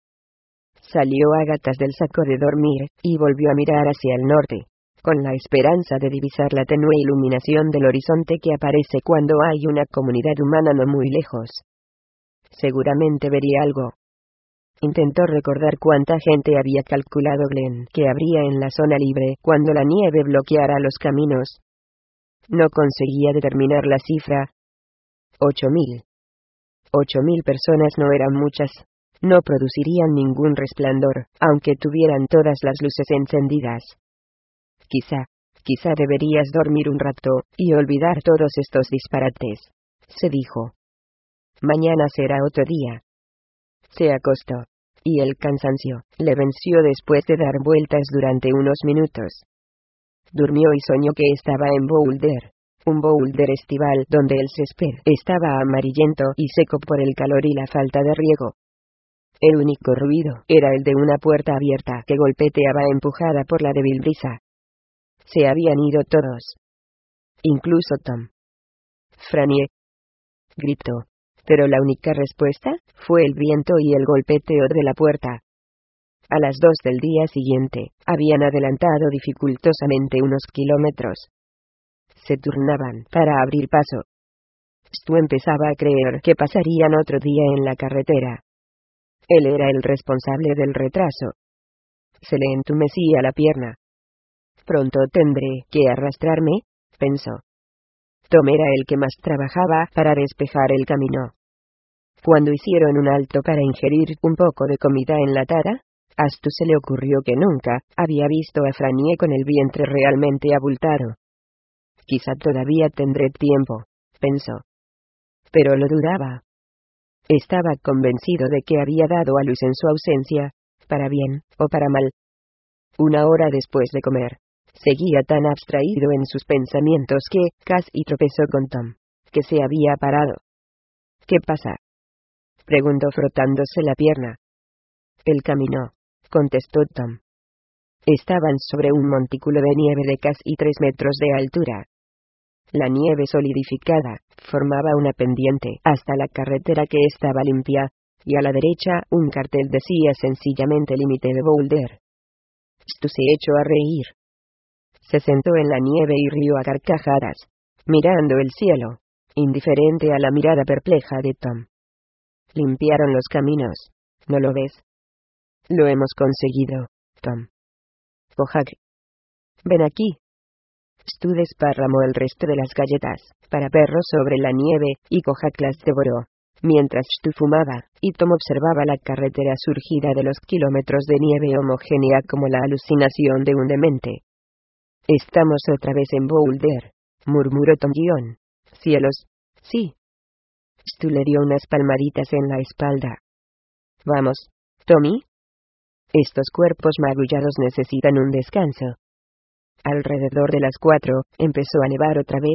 Salió a gatas del saco de dormir, y volvió a mirar hacia el norte, con la esperanza de divisar la tenue iluminación del horizonte que aparece cuando hay una comunidad humana no muy lejos. Seguramente vería algo. Intentó recordar cuánta gente había calculado Glenn que habría en la zona libre cuando la nieve bloqueara los caminos. No conseguía determinar la cifra. Ocho mil. Ocho mil personas no eran muchas. No producirían ningún resplandor, aunque tuvieran todas las luces encendidas. Quizá, quizá deberías dormir un rato, y olvidar todos estos disparates, se dijo. Mañana será otro día. Se acostó, y el cansancio le venció después de dar vueltas durante unos minutos. Durmió y soñó que estaba en Boulder, un Boulder estival donde el césped estaba amarillento y seco por el calor y la falta de riego. El único ruido era el de una puerta abierta que golpeteaba empujada por la débil brisa. Se habían ido todos. Incluso Tom. Frannie, gritó, pero la única respuesta fue el viento y el golpeteo de la puerta. A las dos del día siguiente, habían adelantado dificultosamente unos kilómetros. Se turnaban para abrir paso. Stu empezaba a creer que pasarían otro día en la carretera. Él era el responsable del retraso. Se le entumecía la pierna. Pronto tendré que arrastrarme, pensó. Tom era el que más trabajaba para despejar el camino. Cuando hicieron un alto para ingerir un poco de comida enlatada, a Stu se le ocurrió que nunca había visto a Frannie con el vientre realmente abultado. Quizá todavía tendré tiempo, pensó. Pero lo dudaba. Estaba convencido de que había dado a luz en su ausencia, para bien o para mal. Una hora después de comer, seguía tan abstraído en sus pensamientos que casi tropezó con Tom, que se había parado. ¿Qué pasa?, preguntó frotándose la pierna. El camino, contestó Tom. Estaban sobre un montículo de nieve de casi tres metros de altura. La nieve solidificada formaba una pendiente hasta la carretera que estaba limpia, y a la derecha un cartel decía sencillamente límite de Boulder. Stu se echó a reír. Se sentó en la nieve y rió a carcajadas, mirando el cielo, indiferente a la mirada perpleja de Tom. Limpiaron los caminos, ¿no lo ves? Lo hemos conseguido, Tom. Kojak. Ven aquí. Stu desparramó el resto de las galletas para perros sobre la nieve, y Kojak las devoró, mientras Stu fumaba, y Tom observaba la carretera surgida de los kilómetros de nieve homogénea como la alucinación de un demente. Estamos otra vez en Boulder, murmuró Tom Guión. Cielos, sí. Stu le dio unas palmaditas en la espalda. Vamos, Tommy. Estos cuerpos magullados necesitan un descanso. Alrededor de las cuatro, empezó a nevar otra vez.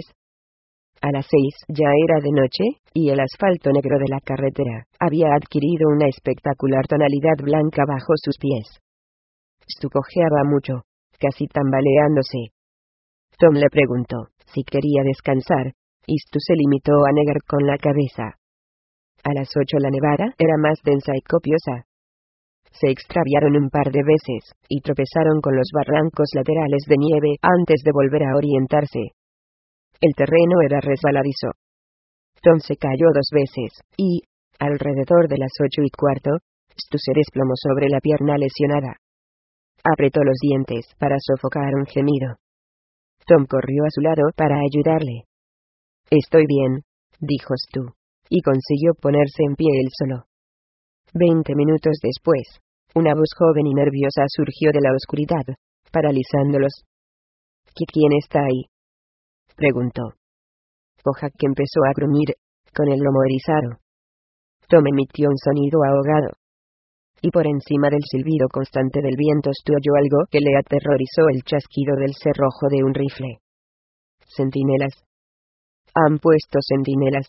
A las seis ya era de noche, y el asfalto negro de la carretera había adquirido una espectacular tonalidad blanca bajo sus pies. Stu cojeaba mucho, casi tambaleándose. Tom le preguntó si quería descansar, y Stu se limitó a negar con la cabeza. A las ocho la nevada era más densa y copiosa. Se extraviaron un par de veces, y tropezaron con los barrancos laterales de nieve antes de volver a orientarse. El terreno era resbaladizo. Tom se cayó dos veces, y, alrededor de las ocho y cuarto, Stu se desplomó sobre la pierna lesionada. Apretó los dientes para sofocar un gemido. Tom corrió a su lado para ayudarle. Estoy bien, dijo Stu, y consiguió ponerse en pie él solo. Veinte minutos después, una voz joven y nerviosa surgió de la oscuridad, paralizándolos. ¿Quién está ahí?, preguntó. Kojak empezó a gruñir, con el lomo erizado. Tom emitió un sonido ahogado. Y por encima del silbido constante del viento Stu oyó algo que le aterrorizó: el chasquido del cerrojo de un rifle. Centinelas, Han puesto centinelas.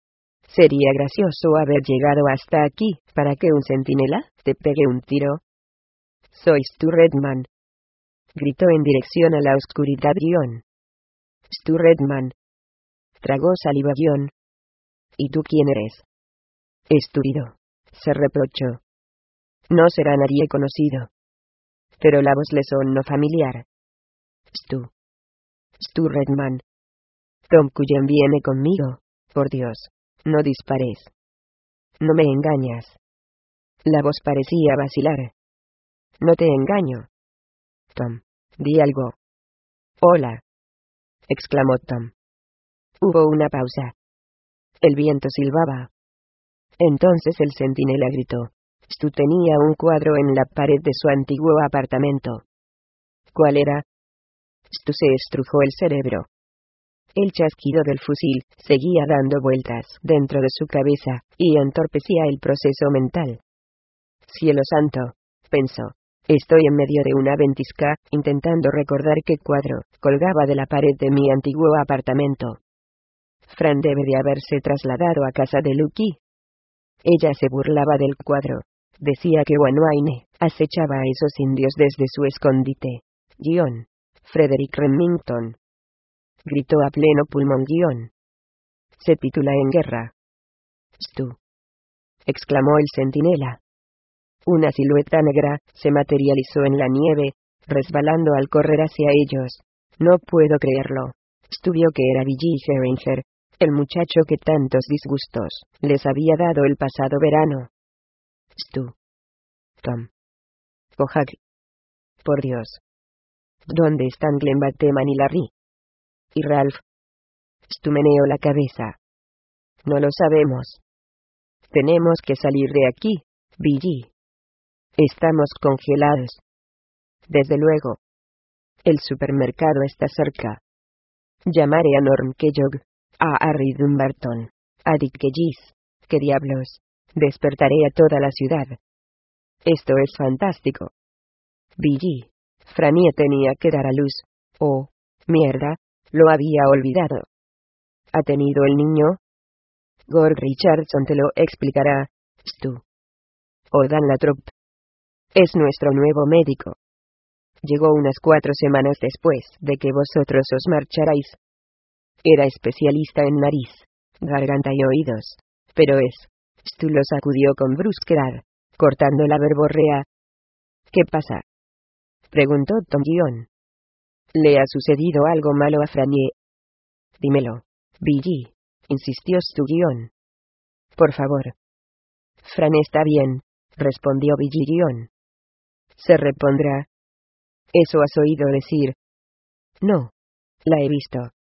Sería gracioso haber llegado hasta aquí, para que un centinela te pegue un tiro. Sois tú, Redman. Gritó en dirección a la oscuridad guión. Stu Redman. Tragó saliva guión. ¿Y tú quién eres? Estúpido. Se reprochó. No será nadie conocido. Pero la voz le sonó familiar. Stu. Stu Redman. Tom Cullen viene conmigo. Por Dios. No dispares. No me engañas. La voz parecía vacilar. No te engaño. Tom, di algo. Hola, exclamó Tom. Hubo una pausa. El viento silbaba. Entonces el centinela gritó. Stu tenía un cuadro en la pared de su antiguo apartamento. ¿Cuál era? Stu se estrujó el cerebro. El chasquido del fusil seguía dando vueltas dentro de su cabeza, y entorpecía el proceso mental. Cielo santo, pensó. Estoy en medio de una ventisca, intentando recordar qué cuadro colgaba de la pared de mi antiguo apartamento. Fran debe de haberse trasladado a casa de Lucky. Ella se burlaba del cuadro. Decía que Wayne acechaba a esos indios desde su escondite. Guión. Frederick Remington. Gritó a pleno pulmón guión. Se titula En guerra. Stu. Exclamó el centinela. Una silueta negra se materializó en la nieve, resbalando al correr hacia ellos. No puedo creerlo. Stu vio que era Billy Herringer, el muchacho que tantos disgustos les había dado el pasado verano. Stu. Tom. Kohak. Por Dios. ¿Dónde están Glenn Bateman y Larry? ¿Y Ralph? Stu meneó la cabeza. No lo sabemos. Tenemos que salir de aquí, Billy. Estamos congelados. Desde luego. El supermercado está cerca. Llamaré a Norm Kellogg, a Harry Dumbarton, a Dick Kellis. ¿Qué diablos? Despertaré a toda la ciudad. Esto es fantástico. Billy. Frannie tenía que dar a luz. Oh, mierda, lo había olvidado. ¿Ha tenido el niño? Gord Richardson te lo explicará, Stu. O Dan Latrobe. Es nuestro nuevo médico. Llegó unas cuatro semanas después de que vosotros os marcharais. Era especialista en nariz, garganta y oídos. Pero es. Stu lo sacudió con brusquedad, cortando la verborrea. ¿Qué pasa? Preguntó Tom Guion. ¿Le ha sucedido algo malo a Frannie? Dímelo, Billy, insistió Stu Guion. Por favor. Fran está bien, respondió Billy Guion. Se repondrá. ¿Eso has oído decir? No. La he visto.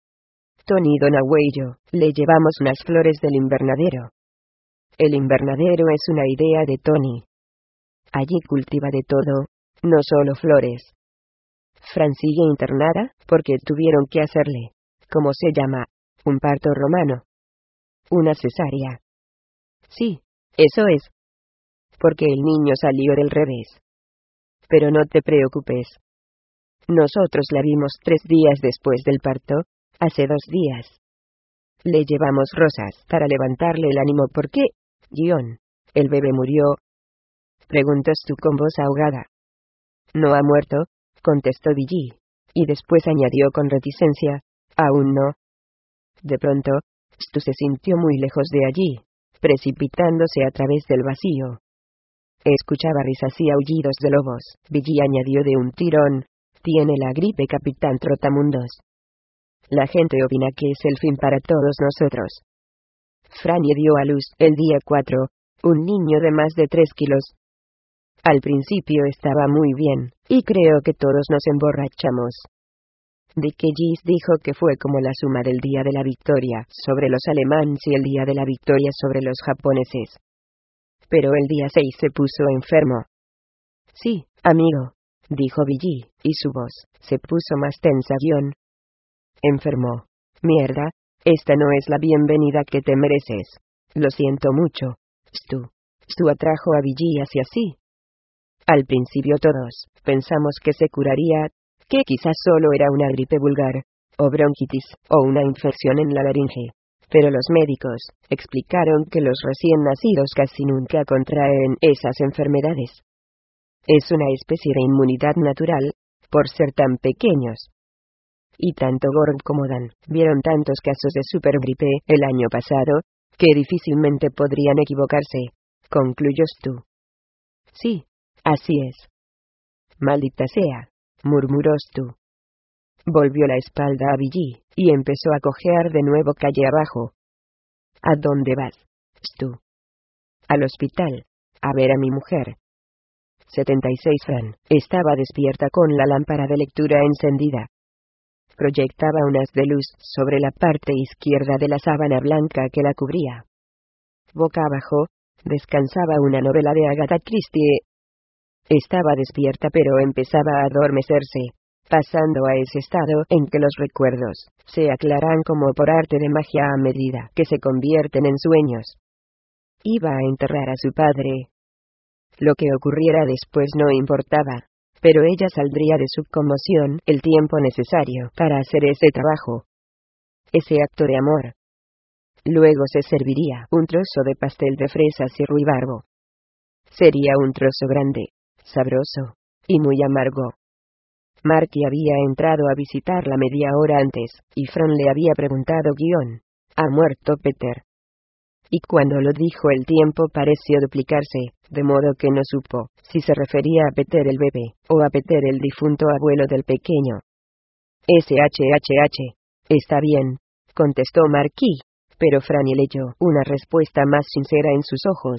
Tony Donahue y yo le llevamos unas flores del invernadero. El invernadero es una idea de Tony. Allí cultiva de todo, no solo flores. Fran sigue internada, porque tuvieron que hacerle, ¿cómo se llama? Un parto romano. Una cesárea. Sí, eso es. Porque el niño salió del revés. Pero no te preocupes. Nosotros la vimos tres días después del parto, hace dos días. Le llevamos rosas para levantarle el ánimo. ¿Por qué? Guión. ¿El bebé murió? Preguntó Stu con voz ahogada. No ha muerto, contestó Billy, y después añadió con reticencia, aún no. De pronto, Stu se sintió muy lejos de allí, precipitándose a través del vacío. Escuchaba risas y aullidos de lobos. Billy añadió de un tirón, tiene la gripe, capitán Trotamundos. La gente opina que es el fin para todos nosotros. Frannie dio a luz, el día cuatro, un niño de más de tres kilos. Al principio estaba muy bien, y creo que todos nos emborrachamos. Dick Kellis dijo que fue como la suma del día de la victoria sobre los alemanes y el día de la victoria sobre los japoneses. Pero el día seis se puso enfermo. Sí, amigo, dijo Billy, y su voz se puso más tensa. Guión. Enfermó. Mierda, esta no es la bienvenida que te mereces. Lo siento mucho, Stu. Stu atrajo a Billy hacia sí. Al principio todos pensamos que se curaría, que quizás solo era una gripe vulgar, o bronquitis, o una infección en la laringe. Pero los médicos explicaron que los recién nacidos casi nunca contraen esas enfermedades. Es una especie de inmunidad natural, por ser tan pequeños. Y tanto Gord como Dan vieron tantos casos de supergripe el año pasado, que difícilmente podrían equivocarse, concluyó Stu. Sí, así es. Maldita sea, murmuró Stu. Volvió la espalda a Billy, y empezó a cojear de nuevo calle abajo. ¿A dónde vas, Stu? Al hospital, a ver a mi mujer. setenta y seis Fran estaba despierta con la lámpara de lectura encendida. Proyectaba un haz de luz sobre la parte izquierda de la sábana blanca que la cubría. Boca abajo, descansaba una novela de Agatha Christie. Estaba despierta pero empezaba a adormecerse, pasando a ese estado en que los recuerdos se aclaran como por arte de magia a medida que se convierten en sueños. Iba a enterrar a su padre. Lo que ocurriera después no importaba, pero ella saldría de su conmoción el tiempo necesario para hacer ese trabajo. Ese acto de amor. Luego se serviría un trozo de pastel de fresas y ruibarbo. Sería un trozo grande, sabroso, y muy amargo. Marky había entrado a visitarla media hora antes, y Fran le había preguntado guión, ¿ha muerto Peter? Y cuando lo dijo el tiempo pareció duplicarse, de modo que no supo si se refería a Peter el bebé, o a Peter el difunto abuelo del pequeño. S H H H, está bien, contestó Marky, pero Franny leyó una respuesta más sincera en sus ojos.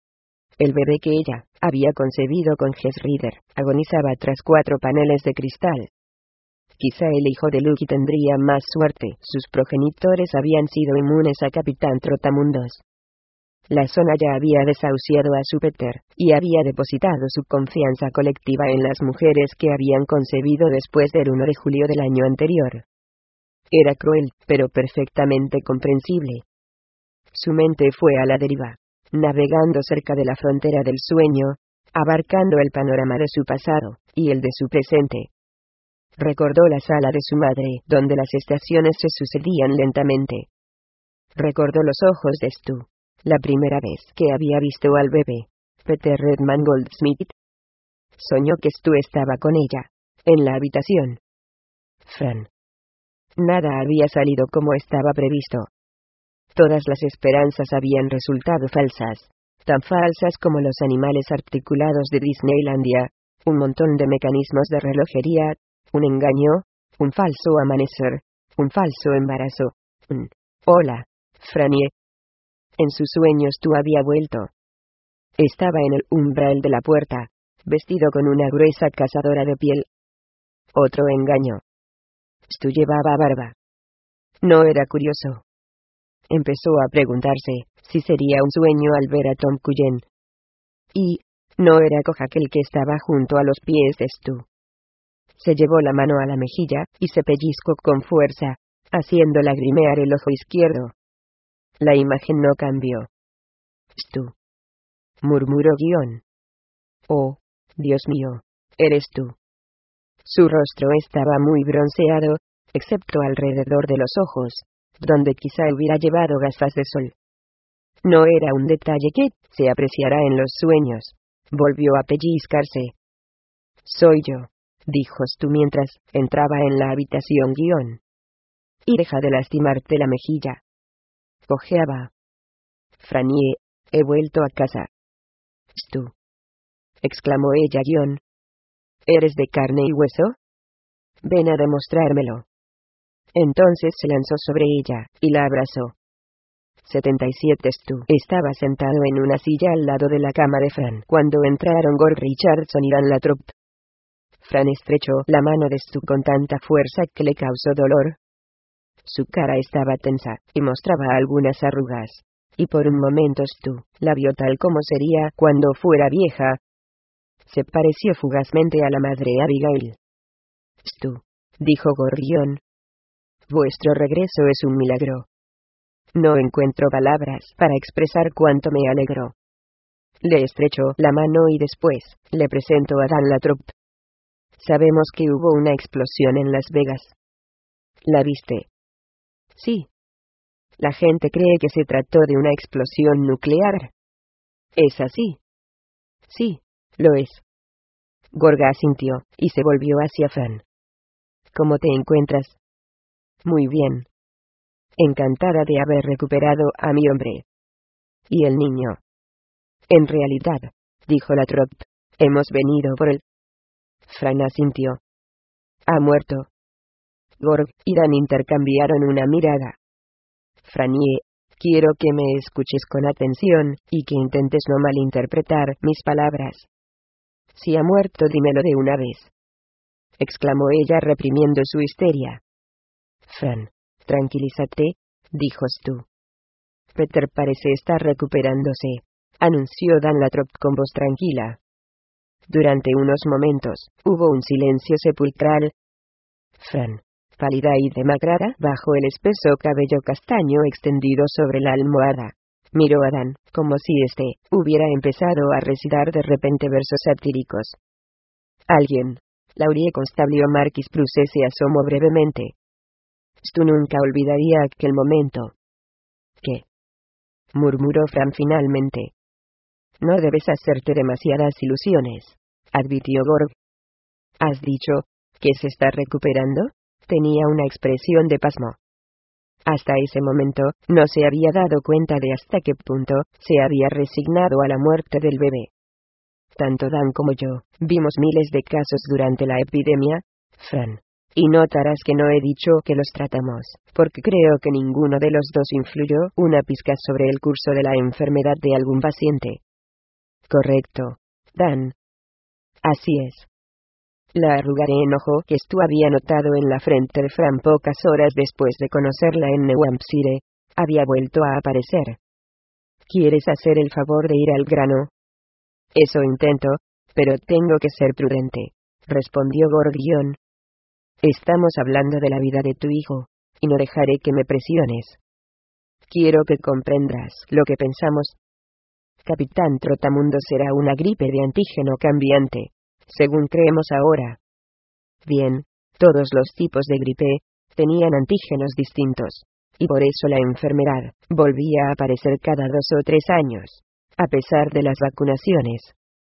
El bebé que ella había concebido con Jess Reader agonizaba tras cuatro paneles de cristal. Quizá el hijo de Lucky tendría más suerte, sus progenitores habían sido inmunes a Capitán Trotamundos. La zona ya había desahuciado a su Peter, y había depositado su confianza colectiva en las mujeres que habían concebido después del uno de julio del año anterior. Era cruel, pero perfectamente comprensible. Su mente fue a la deriva, navegando cerca de la frontera del sueño, abarcando el panorama de su pasado, y el de su presente. Recordó la sala de su madre, donde las estaciones se sucedían lentamente. Recordó los ojos de Stu, la primera vez que había visto al bebé, Peter Redman Goldsmith. Soñó que Stu estaba con ella, en la habitación. Fran. Nada había salido como estaba previsto. Todas las esperanzas habían resultado falsas, tan falsas como los animales articulados de Disneylandia, un montón de mecanismos de relojería, un engaño, un falso amanecer, un falso embarazo, un hola, Franny. En sus sueños tú había vuelto. Estaba en el umbral de la puerta, vestido con una gruesa cazadora de piel. Otro engaño. Stu llevaba barba. No era curioso. Empezó a preguntarse si sería un sueño al ver a Tom Cullen. Y no era Kojak el que estaba junto a los pies de Stu. Se llevó la mano a la mejilla y se pellizcó con fuerza, haciendo lagrimear el ojo izquierdo. La imagen no cambió. Stu. Murmuró guión. Oh, Dios mío, eres tú. Su rostro estaba muy bronceado, excepto alrededor de los ojos, donde quizá hubiera llevado gafas de sol. No era un detalle que se apreciará en los sueños. Volvió a pellizcarse. Soy yo, dijo Stu mientras entraba en la habitación guión. Y deja de lastimarte la mejilla. Cojeaba. Franny, he vuelto a casa. Stu. Exclamó ella guión. ¿Eres de carne y hueso? Ven a demostrármelo. Entonces se lanzó sobre ella, y la abrazó. setenta y siete Stu estaba sentado en una silla al lado de la cama de Fran cuando entraron Gord Richardson y Dan Latrop. Fran estrechó la mano de Stu con tanta fuerza que le causó dolor. Su cara estaba tensa, y mostraba algunas arrugas, y por un momento Stu la vio tal como sería cuando fuera vieja. Se pareció fugazmente a la madre Abigail. Stu, dijo Gorrión. Vuestro regreso es un milagro. No encuentro palabras para expresar cuánto me alegro. Le estrechó la mano y después le presentó a Dan Latrop. Sabemos que hubo una explosión en Las Vegas. ¿La viste? Sí. La gente cree que se trató de una explosión nuclear. ¿Es así? Sí, lo es. Gorga asintió, y se volvió hacia Fran. ¿Cómo te encuentras? Muy bien. Encantada de haber recuperado a mi hombre. ¿Y el niño? En realidad, dijo la Trop, hemos venido por él. Fran asintió. Ha muerto. Gorg y Dan intercambiaron una mirada. Franie, quiero que me escuches con atención, y que intentes no malinterpretar mis palabras. Si ha muerto, dímelo de una vez. Exclamó ella reprimiendo su histeria. Fran, tranquilízate, dijo Stu. Peter parece estar recuperándose, anunció Dan Latrop con voz tranquila. Durante unos momentos, hubo un silencio sepulcral. Fran, pálida y demacrada bajo el espeso cabello castaño extendido sobre la almohada, miró a Dan, como si éste hubiera empezado a recitar de repente versos satíricos. Alguien. Laurie Constable Marquis Pruse se asomó brevemente. Stu nunca olvidaría aquel momento. ¿Qué? Murmuró Fran finalmente. No debes hacerte demasiadas ilusiones, advirtió Gorg. ¿Has dicho que se está recuperando? Tenía una expresión de pasmo. Hasta ese momento, no se había dado cuenta de hasta qué punto se había resignado a la muerte del bebé. Tanto Dan como yo vimos miles de casos durante la epidemia, Fran. Y notarás que no he dicho que los tratamos, porque creo que ninguno de los dos influyó una pizca sobre el curso de la enfermedad de algún paciente. Correcto, Dan. Así es. La arruga de enojo que Stu había notado en la frente de Fran pocas horas después de conocerla en New Hampshire, había vuelto a aparecer. ¿Quieres hacer el favor de ir al grano? Eso intento, pero tengo que ser prudente, respondió Gorgión. Estamos hablando de la vida de tu hijo, y no dejaré que me presiones. Quiero que comprendas lo que pensamos. Capitán Trotamundo será una gripe de antígeno cambiante, según creemos ahora. Bien, todos los tipos de gripe tenían antígenos distintos, y por eso la enfermedad volvía a aparecer cada dos o tres años, a pesar de las vacunaciones.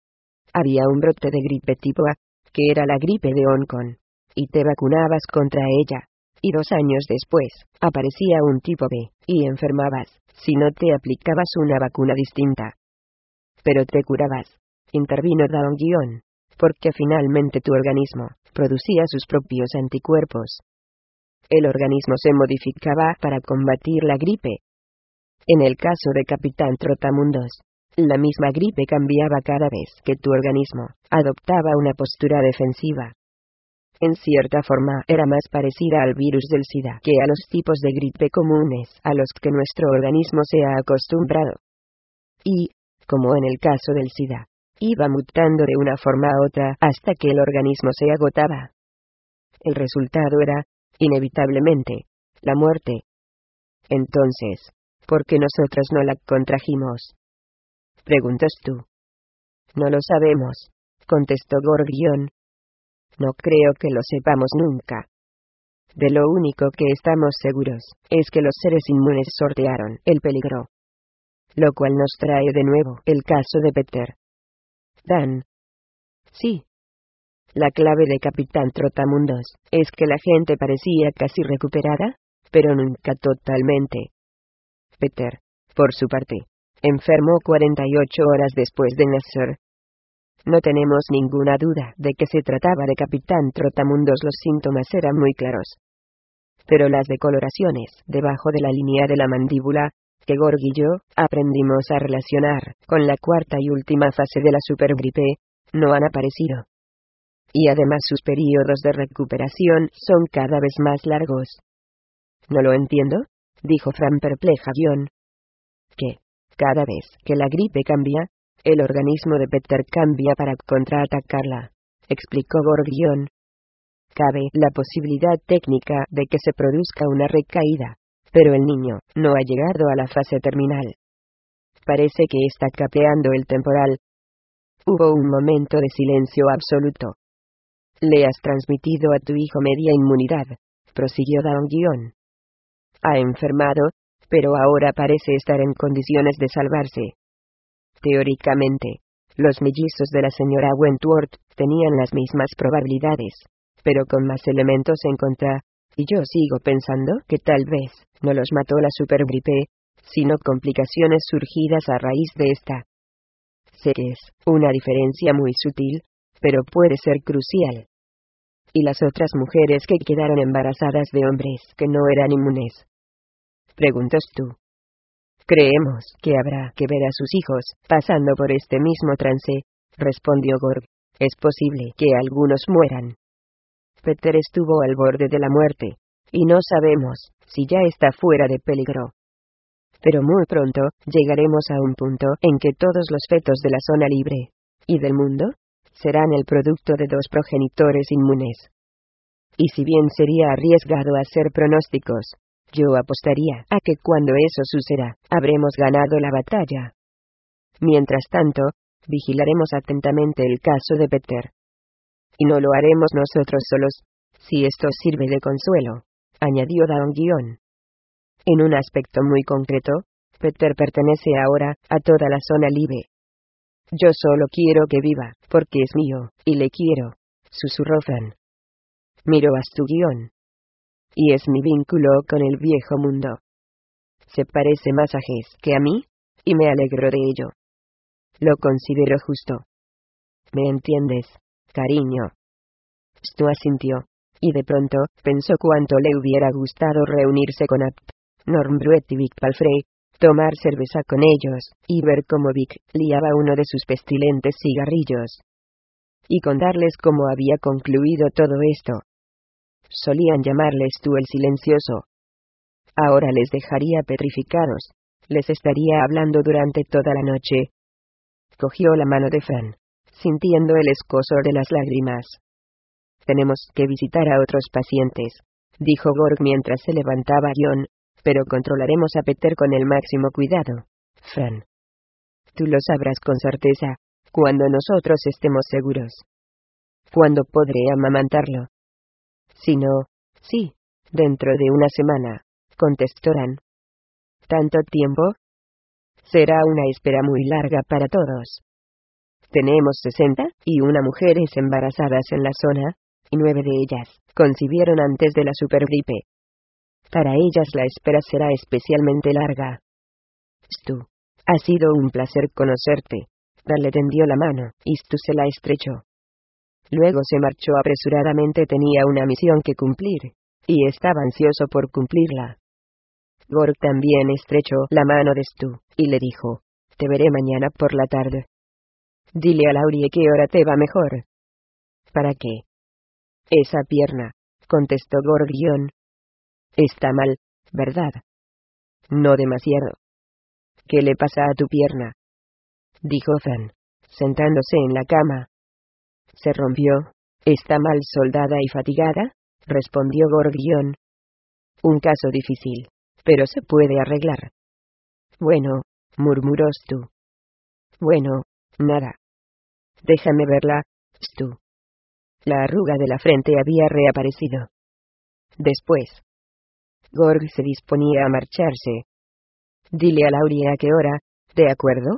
Había un brote de gripe tipo A, que era la gripe de Hong Kong, y te vacunabas contra ella, y dos años después, aparecía un tipo B, y enfermabas, si no te aplicabas una vacuna distinta. Pero te curabas, intervino Dawn Guion, porque finalmente tu organismo producía sus propios anticuerpos. El organismo se modificaba para combatir la gripe. En el caso de Capitán Trotamundos, la misma gripe cambiaba cada vez que tu organismo adoptaba una postura defensiva. En cierta forma era más parecida al virus del SIDA que a los tipos de gripe comunes a los que nuestro organismo se ha acostumbrado. Y, como en el caso del SIDA, iba mutando de una forma a otra hasta que el organismo se agotaba. El resultado era, inevitablemente, la muerte. Entonces, ¿por qué nosotros no la contrajimos? Preguntas tú. No lo sabemos, contestó Gorgión. No creo que lo sepamos nunca. De lo único que estamos seguros es que los seres inmunes sortearon el peligro. Lo cual nos trae de nuevo el caso de Peter. Dan. Sí. La clave de Capitán Trotamundos es que la gente parecía casi recuperada, pero nunca totalmente. Peter, por su parte, enfermó cuarenta y ocho horas después de nacer. No tenemos ninguna duda de que se trataba de Capitán Trotamundos. Los síntomas eran muy claros. Pero las decoloraciones debajo de la línea de la mandíbula, que Gorg y yo aprendimos a relacionar con la cuarta y última fase de la supergripe, no han aparecido. Y además sus períodos de recuperación son cada vez más largos. ¿No lo entiendo?, dijo Fran perpleja. Guión. Que, cada vez que la gripe cambia, el organismo de Peter cambia para contraatacarla, explicó Gorgión. Cabe la posibilidad técnica de que se produzca una recaída, pero el niño no ha llegado a la fase terminal. Parece que está capeando el temporal. Hubo un momento de silencio absoluto. Le has transmitido a tu hijo media inmunidad, prosiguió Dawn. Ha enfermado, pero ahora parece estar en condiciones de salvarse. Teóricamente, los mellizos de la señora Wentworth tenían las mismas probabilidades, pero con más elementos en contra, y yo sigo pensando que tal vez no los mató la supergripe, sino complicaciones surgidas a raíz de esta. Sé que es una diferencia muy sutil, pero puede ser crucial. ¿Y las otras mujeres que quedaron embarazadas de hombres que no eran inmunes? Preguntó Stu. Creemos que habrá que ver a sus hijos pasando por este mismo trance, respondió Gorg. Es posible que algunos mueran. Peter estuvo al borde de la muerte, y no sabemos si ya está fuera de peligro. Pero muy pronto llegaremos a un punto en que todos los fetos de la zona libre y del mundo serán el producto de dos progenitores inmunes. Y si bien sería arriesgado hacer pronósticos, yo apostaría a que cuando eso suceda, habremos ganado la batalla. Mientras tanto, vigilaremos atentamente el caso de Peter. Y no lo haremos nosotros solos, si esto sirve de consuelo, añadió Dawn. En un aspecto muy concreto, Peter pertenece ahora a toda la zona libre. Yo solo quiero que viva, porque es mío, y le quiero, susurró Fran. Miró a su guión. Y es mi vínculo con el viejo mundo. Se parece más a Jess que a mí, y me alegro de ello. Lo considero justo. ¿Me entiendes, cariño? Stu asintió, y de pronto pensó cuánto le hubiera gustado reunirse con Abt, Normbruet y Vic Palfrey, tomar cerveza con ellos, y ver cómo Vic liaba uno de sus pestilentes cigarrillos. Y contarles cómo había concluido todo esto. Solían llamarle Stu el silencioso. Ahora les dejaría petrificados, les estaría hablando durante toda la noche. Cogió la mano de Fran, sintiendo el escozor de las lágrimas. Tenemos que visitar a otros pacientes, dijo Gorg mientras se levantaba John, pero controlaremos a Peter con el máximo cuidado, Fran. Tú lo sabrás con certeza, cuando nosotros estemos seguros. ¿Cuándo podré amamantarlo? Si no, sí, dentro de una semana, contestó Dan. ¿Tanto tiempo? Será una espera muy larga para todos. Tenemos sesenta y una mujeres embarazadas en la zona, y nueve de ellas concibieron antes de la supergripe. Para ellas la espera será especialmente larga. Stu, ha sido un placer conocerte. Dan le tendió la mano, y Stu se la estrechó. Luego se marchó apresuradamente. Tenía una misión que cumplir, y estaba ansioso por cumplirla. Gorg también estrechó la mano de Stu, y le dijo, te veré mañana por la tarde. Dile a Laurie qué hora te va mejor. ¿Para qué? Esa pierna, contestó Gorg. Está mal, ¿verdad? No demasiado. ¿Qué le pasa a tu pierna? Dijo Fran, sentándose en la cama. Se rompió. ¿Está mal soldada y fatigada? Respondió Gorg. Un caso difícil, pero se puede arreglar. Bueno, murmuró Stu. Bueno, nada. Déjame verla, Stu. La arruga de la frente había reaparecido. Después, Gorg se disponía a marcharse. Dile a Laurie a qué hora, ¿de acuerdo?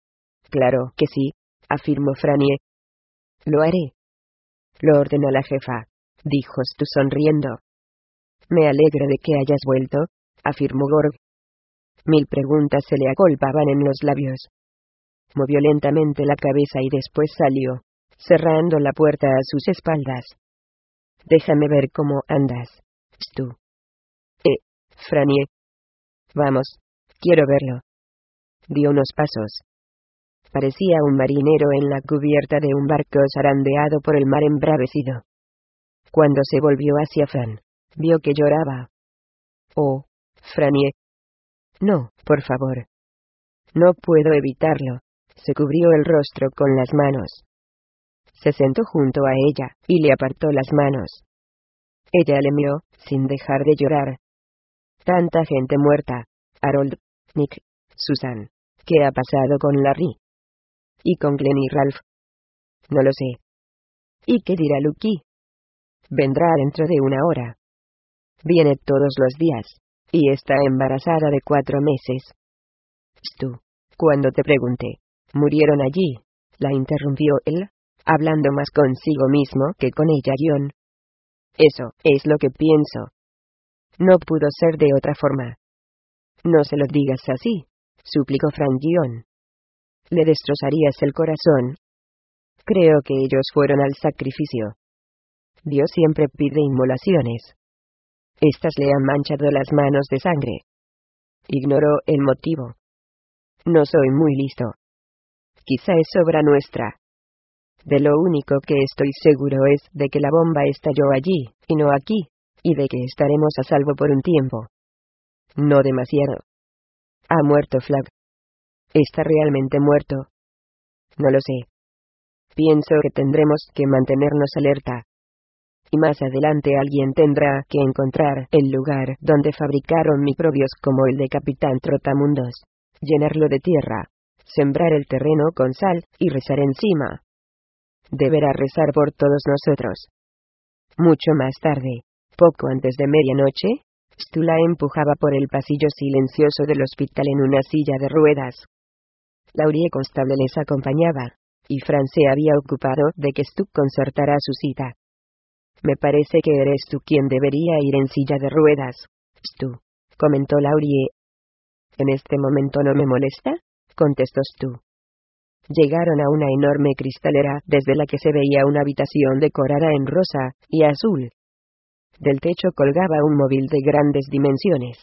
Claro que sí, afirmó Frannie. Lo haré. Lo ordenó la jefa, dijo Stu sonriendo. Me alegro de que hayas vuelto, afirmó Gorg. Mil preguntas se le agolpaban en los labios. Movió lentamente la cabeza y después salió, cerrando la puerta a sus espaldas. Déjame ver cómo andas, Stu. Eh, Frannie. Vamos, quiero verlo. Dio unos pasos. Parecía un marinero en la cubierta de un barco zarandeado por el mar embravecido. Cuando se volvió hacia Fran, vio que lloraba. Oh, Frannie. No, por favor. No puedo evitarlo. Se cubrió el rostro con las manos. Se sentó junto a ella, y le apartó las manos. Ella le miró, sin dejar de llorar. Tanta gente muerta. Harold, Nick, Susan. ¿Qué ha pasado con Larry? ¿Y con Glenn y Ralph? No lo sé. ¿Y qué dirá Lucky? Vendrá dentro de una hora. Viene todos los días. Y está embarazada de cuatro meses. Stu. Cuando te pregunté, ¿murieron allí?, la interrumpió él, hablando más consigo mismo que con ella. Guión. Eso es lo que pienso. No pudo ser de otra forma. No se lo digas así, suplicó Fran. Guión. Le destrozarías el corazón. Creo que ellos fueron al sacrificio. Dios siempre pide inmolaciones. Estas le han manchado las manos de sangre. Ignoró el motivo. No soy muy listo. Quizá es obra nuestra. De lo único que estoy seguro es de que la bomba estalló allí, y no aquí, y de que estaremos a salvo por un tiempo. No demasiado. ¿Ha muerto Flagg? ¿Está realmente muerto? No lo sé. Pienso que tendremos que mantenernos alerta. Y más adelante alguien tendrá que encontrar el lugar donde fabricaron microbios como el de Capitán Trotamundos, llenarlo de tierra, sembrar el terreno con sal y rezar encima. Deberá rezar por todos nosotros. Mucho más tarde, poco antes de medianoche, Stu la empujaba por el pasillo silencioso del hospital en una silla de ruedas. Laurie Constable les acompañaba, y Fran se había ocupado de que Stu concertara su cita. Me parece que eres tú quien debería ir en silla de ruedas, Stu, comentó Laurie. En este momento no me molesta, contestó Stu. Llegaron a una enorme cristalera desde la que se veía una habitación decorada en rosa y azul. Del techo colgaba un móvil de grandes dimensiones.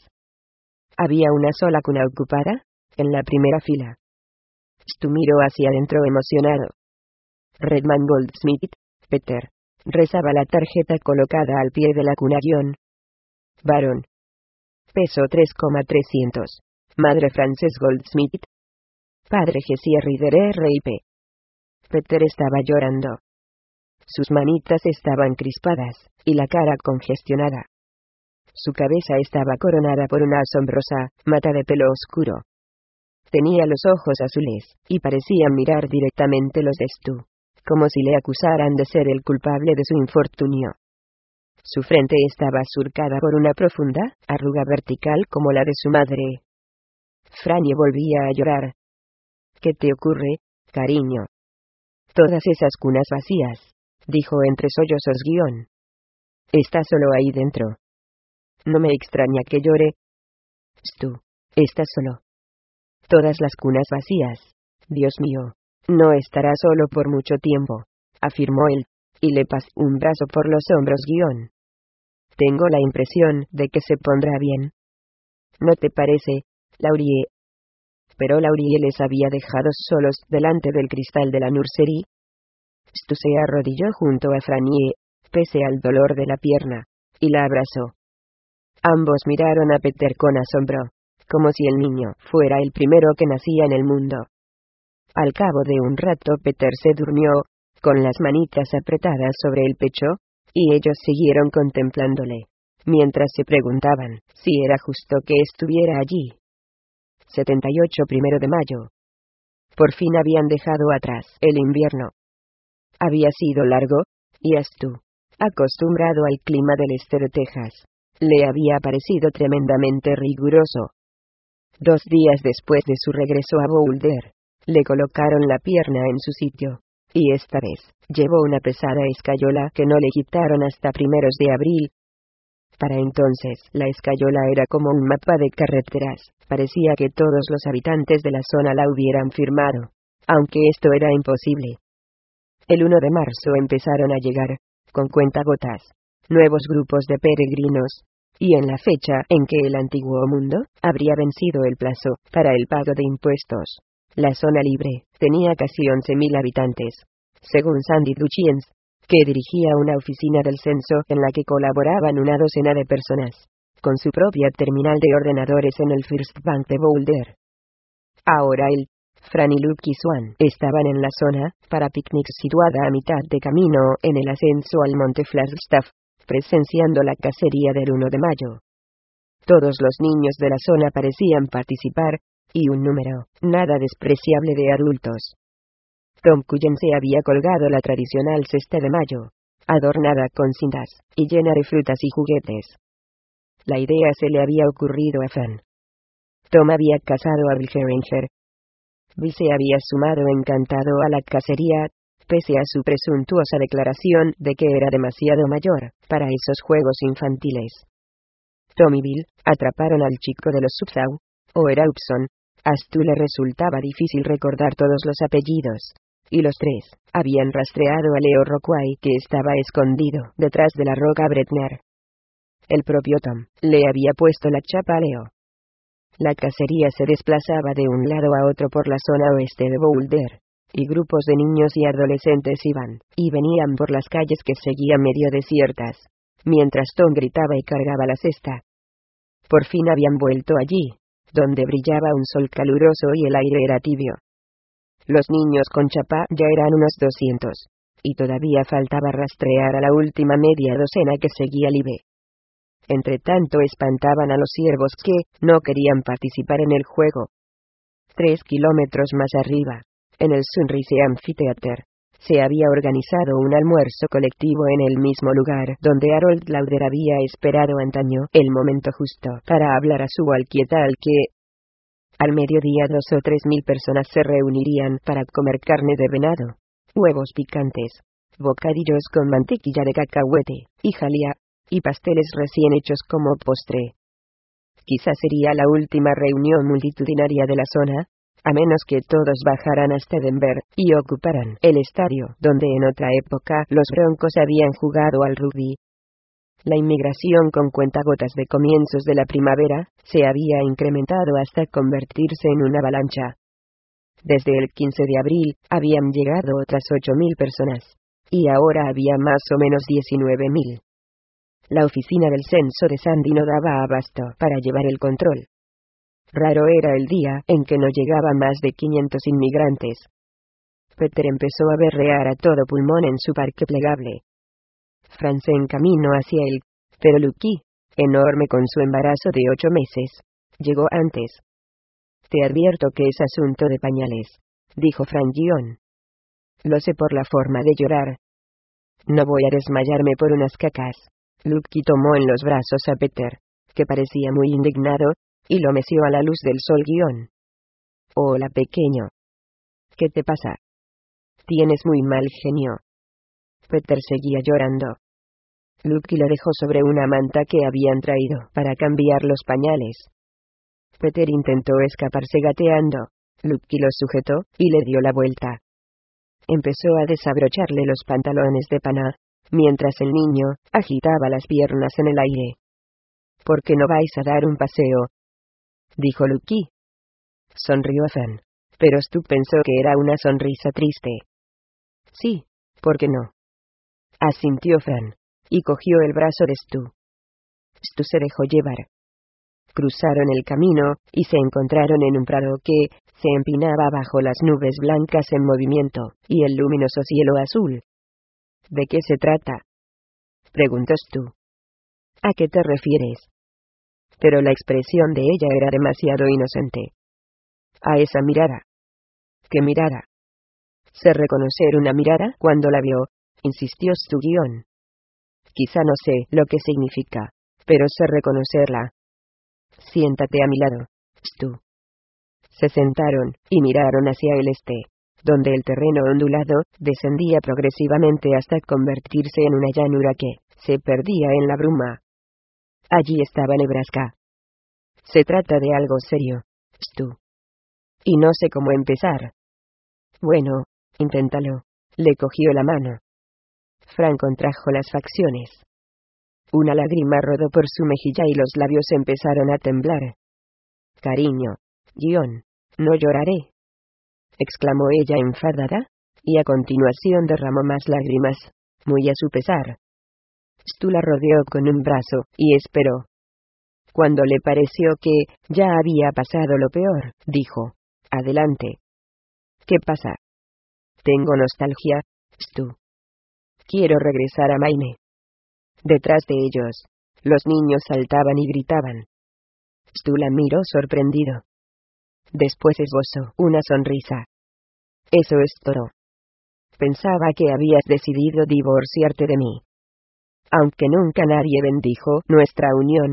Había una sola cuna ocupada, en la primera fila. Stu miró hacia adentro emocionado. Redman Goldsmith, Peter, rezaba la tarjeta colocada al pie de la cuna. Guión. Varón. Peso tres coma trescientos. Madre Frances Goldsmith. Padre Jesse Rider R I P. Peter estaba llorando. Sus manitas estaban crispadas, y la cara congestionada. Su cabeza estaba coronada por una asombrosa mata de pelo oscuro. Tenía los ojos azules, y parecía mirar directamente los de Stu, como si le acusaran de ser el culpable de su infortunio. Su frente estaba surcada por una profunda arruga vertical como la de su madre. Franny volvía a llorar. ¿Qué te ocurre, cariño? Todas esas cunas vacías, dijo entre sollozos. Guión. Está solo ahí dentro. No me extraña que llore. Stu, estás solo. Todas las cunas vacías. Dios mío, no estará solo por mucho tiempo, afirmó él, y le pasó un brazo por los hombros. Guión. Tengo la impresión de que se pondrá bien. ¿No te parece, Laurie? Pero Laurie les había dejado solos delante del cristal de la nursery. Stu se arrodilló junto a Franny, pese al dolor de la pierna, y la abrazó. Ambos miraron a Peter con asombro, como si el niño fuera el primero que nacía en el mundo. Al cabo de un rato Peter se durmió, con las manitas apretadas sobre el pecho, y ellos siguieron contemplándole, mientras se preguntaban si era justo que estuviera allí. setenta y ocho Primero de mayo. Por fin habían dejado atrás el invierno. Había sido largo, y a Stu, acostumbrado al clima del este de Texas, le había parecido tremendamente riguroso. Dos días después de su regreso a Boulder, le colocaron la pierna en su sitio, y esta vez, llevó una pesada escayola que no le quitaron hasta primeros de abril. Para entonces, la escayola era como un mapa de carreteras, parecía que todos los habitantes de la zona la hubieran firmado, aunque esto era imposible. El uno de marzo empezaron a llegar, con cuentagotas, nuevos grupos de peregrinos, y en la fecha en que el antiguo mundo habría vencido el plazo para el pago de impuestos, la zona libre tenía casi once mil habitantes, según Sandy Duchiens, que dirigía una oficina del censo en la que colaboraban una docena de personas, con su propia terminal de ordenadores en el First Bank de Boulder. Ahora él, Fran y Luke y Swan estaban en la zona para picnics situada a mitad de camino en el ascenso al monte Flagstaff, presenciando la cacería del uno de mayo. Todos los niños de la zona parecían participar, y un número nada despreciable de adultos. Tom Cullen se había colgado la tradicional cesta de mayo, adornada con cintas, y llena de frutas y juguetes. La idea se le había ocurrido a Fan. Tom había casado a Bill Geringer. Bill se había sumado encantado a la cacería, pese a su presuntuosa declaración de que era demasiado mayor para esos juegos infantiles. Tom y Bill atraparon al chico de los Subsaw, o era Upson. A Stu le resultaba difícil recordar todos los apellidos, y los tres habían rastreado a Leo Rockway, que estaba escondido detrás de la roca Bretner. El propio Tom le había puesto la chapa a Leo. La cacería se desplazaba de un lado a otro por la zona oeste de Boulder, y grupos de niños y adolescentes iban y venían por las calles que seguían medio desiertas, mientras Tom gritaba y cargaba la cesta. Por fin habían vuelto allí, donde brillaba un sol caluroso y el aire era tibio. Los niños con chapa ya eran unos doscientos, y todavía faltaba rastrear a la última media docena que seguía libre. Entre tanto espantaban a los ciervos que no querían participar en el juego. Tres kilómetros más arriba, en el Sunrise Amphitheater, se había organizado un almuerzo colectivo en el mismo lugar donde Harold Lauder había esperado antaño el momento justo para hablar a su alquieta al que, al mediodía, dos o tres mil personas se reunirían para comer carne de venado, huevos picantes, bocadillos con mantequilla de cacahuete y jalea, y pasteles recién hechos como postre. Quizás sería la última reunión multitudinaria de la zona, a menos que todos bajaran hasta Denver y ocuparan el estadio donde en otra época los Broncos habían jugado al rugby. La inmigración con cuentagotas de comienzos de la primavera se había incrementado hasta convertirse en una avalancha. Desde el quince de abril habían llegado otras ocho mil personas, y ahora había más o menos diecinueve mil. La oficina del censo de Sandy no daba abasto para llevar el control. Raro era el día en que no llegaban más de quinientos inmigrantes. Peter empezó a berrear a todo pulmón en su parque plegable. Fran se encaminó hacia él, pero Lucky, enorme con su embarazo de ocho meses, llegó antes. Te advierto que es asunto de pañales, dijo Fran Gion. Lo sé por la forma de llorar. No voy a desmayarme por unas cacas. Lucky tomó en los brazos a Peter, que parecía muy indignado, y lo meció a la luz del sol. Guión. Hola, pequeño. ¿Qué te pasa? Tienes muy mal genio. Peter seguía llorando. Lucky lo dejó sobre una manta que habían traído para cambiar los pañales. Peter intentó escaparse gateando. Lucky lo sujetó y le dio la vuelta. Empezó a desabrocharle los pantalones de pana, mientras el niño agitaba las piernas en el aire. ¿Por qué no vais a dar un paseo?, dijo Lucky. Sonrió Fan, pero Stu pensó que era una sonrisa triste. Sí, ¿por qué no?, asintió Fan, y cogió el brazo de Stu. Stu se dejó llevar. Cruzaron el camino, y se encontraron en un prado que se empinaba bajo las nubes blancas en movimiento, y el luminoso cielo azul. ¿De qué se trata?, preguntó Stu. ¿A qué te refieres? Pero la expresión de ella era demasiado inocente. A esa mirada. ¿Qué mirada? Sé reconocer una mirada cuando la vio, insistió Stu guión. Quizá no sé lo que significa, pero sé reconocerla. Siéntate a mi lado, Stu. Se sentaron, y miraron hacia el este, donde el terreno ondulado descendía progresivamente hasta convertirse en una llanura que se perdía en la bruma. Allí estaba Nebraska. Se trata de algo serio, Stu. Y no sé cómo empezar. Bueno, inténtalo. Le cogió la mano. Fran contrajo las facciones. Una lágrima rodó por su mejilla y los labios empezaron a temblar. Cariño, guión, no lloraré, exclamó ella enfadada, y a continuación derramó más lágrimas, muy a su pesar. Stu la rodeó con un brazo, y esperó. Cuando le pareció que ya había pasado lo peor, dijo, adelante. ¿Qué pasa? Tengo nostalgia, Stu. Quiero regresar a Maine. Detrás de ellos, los niños saltaban y gritaban. Stu la miró sorprendido. Después esbozó una sonrisa. Eso es todo. Pensaba que habías decidido divorciarte de mí. Aunque nunca nadie bendijo nuestra unión,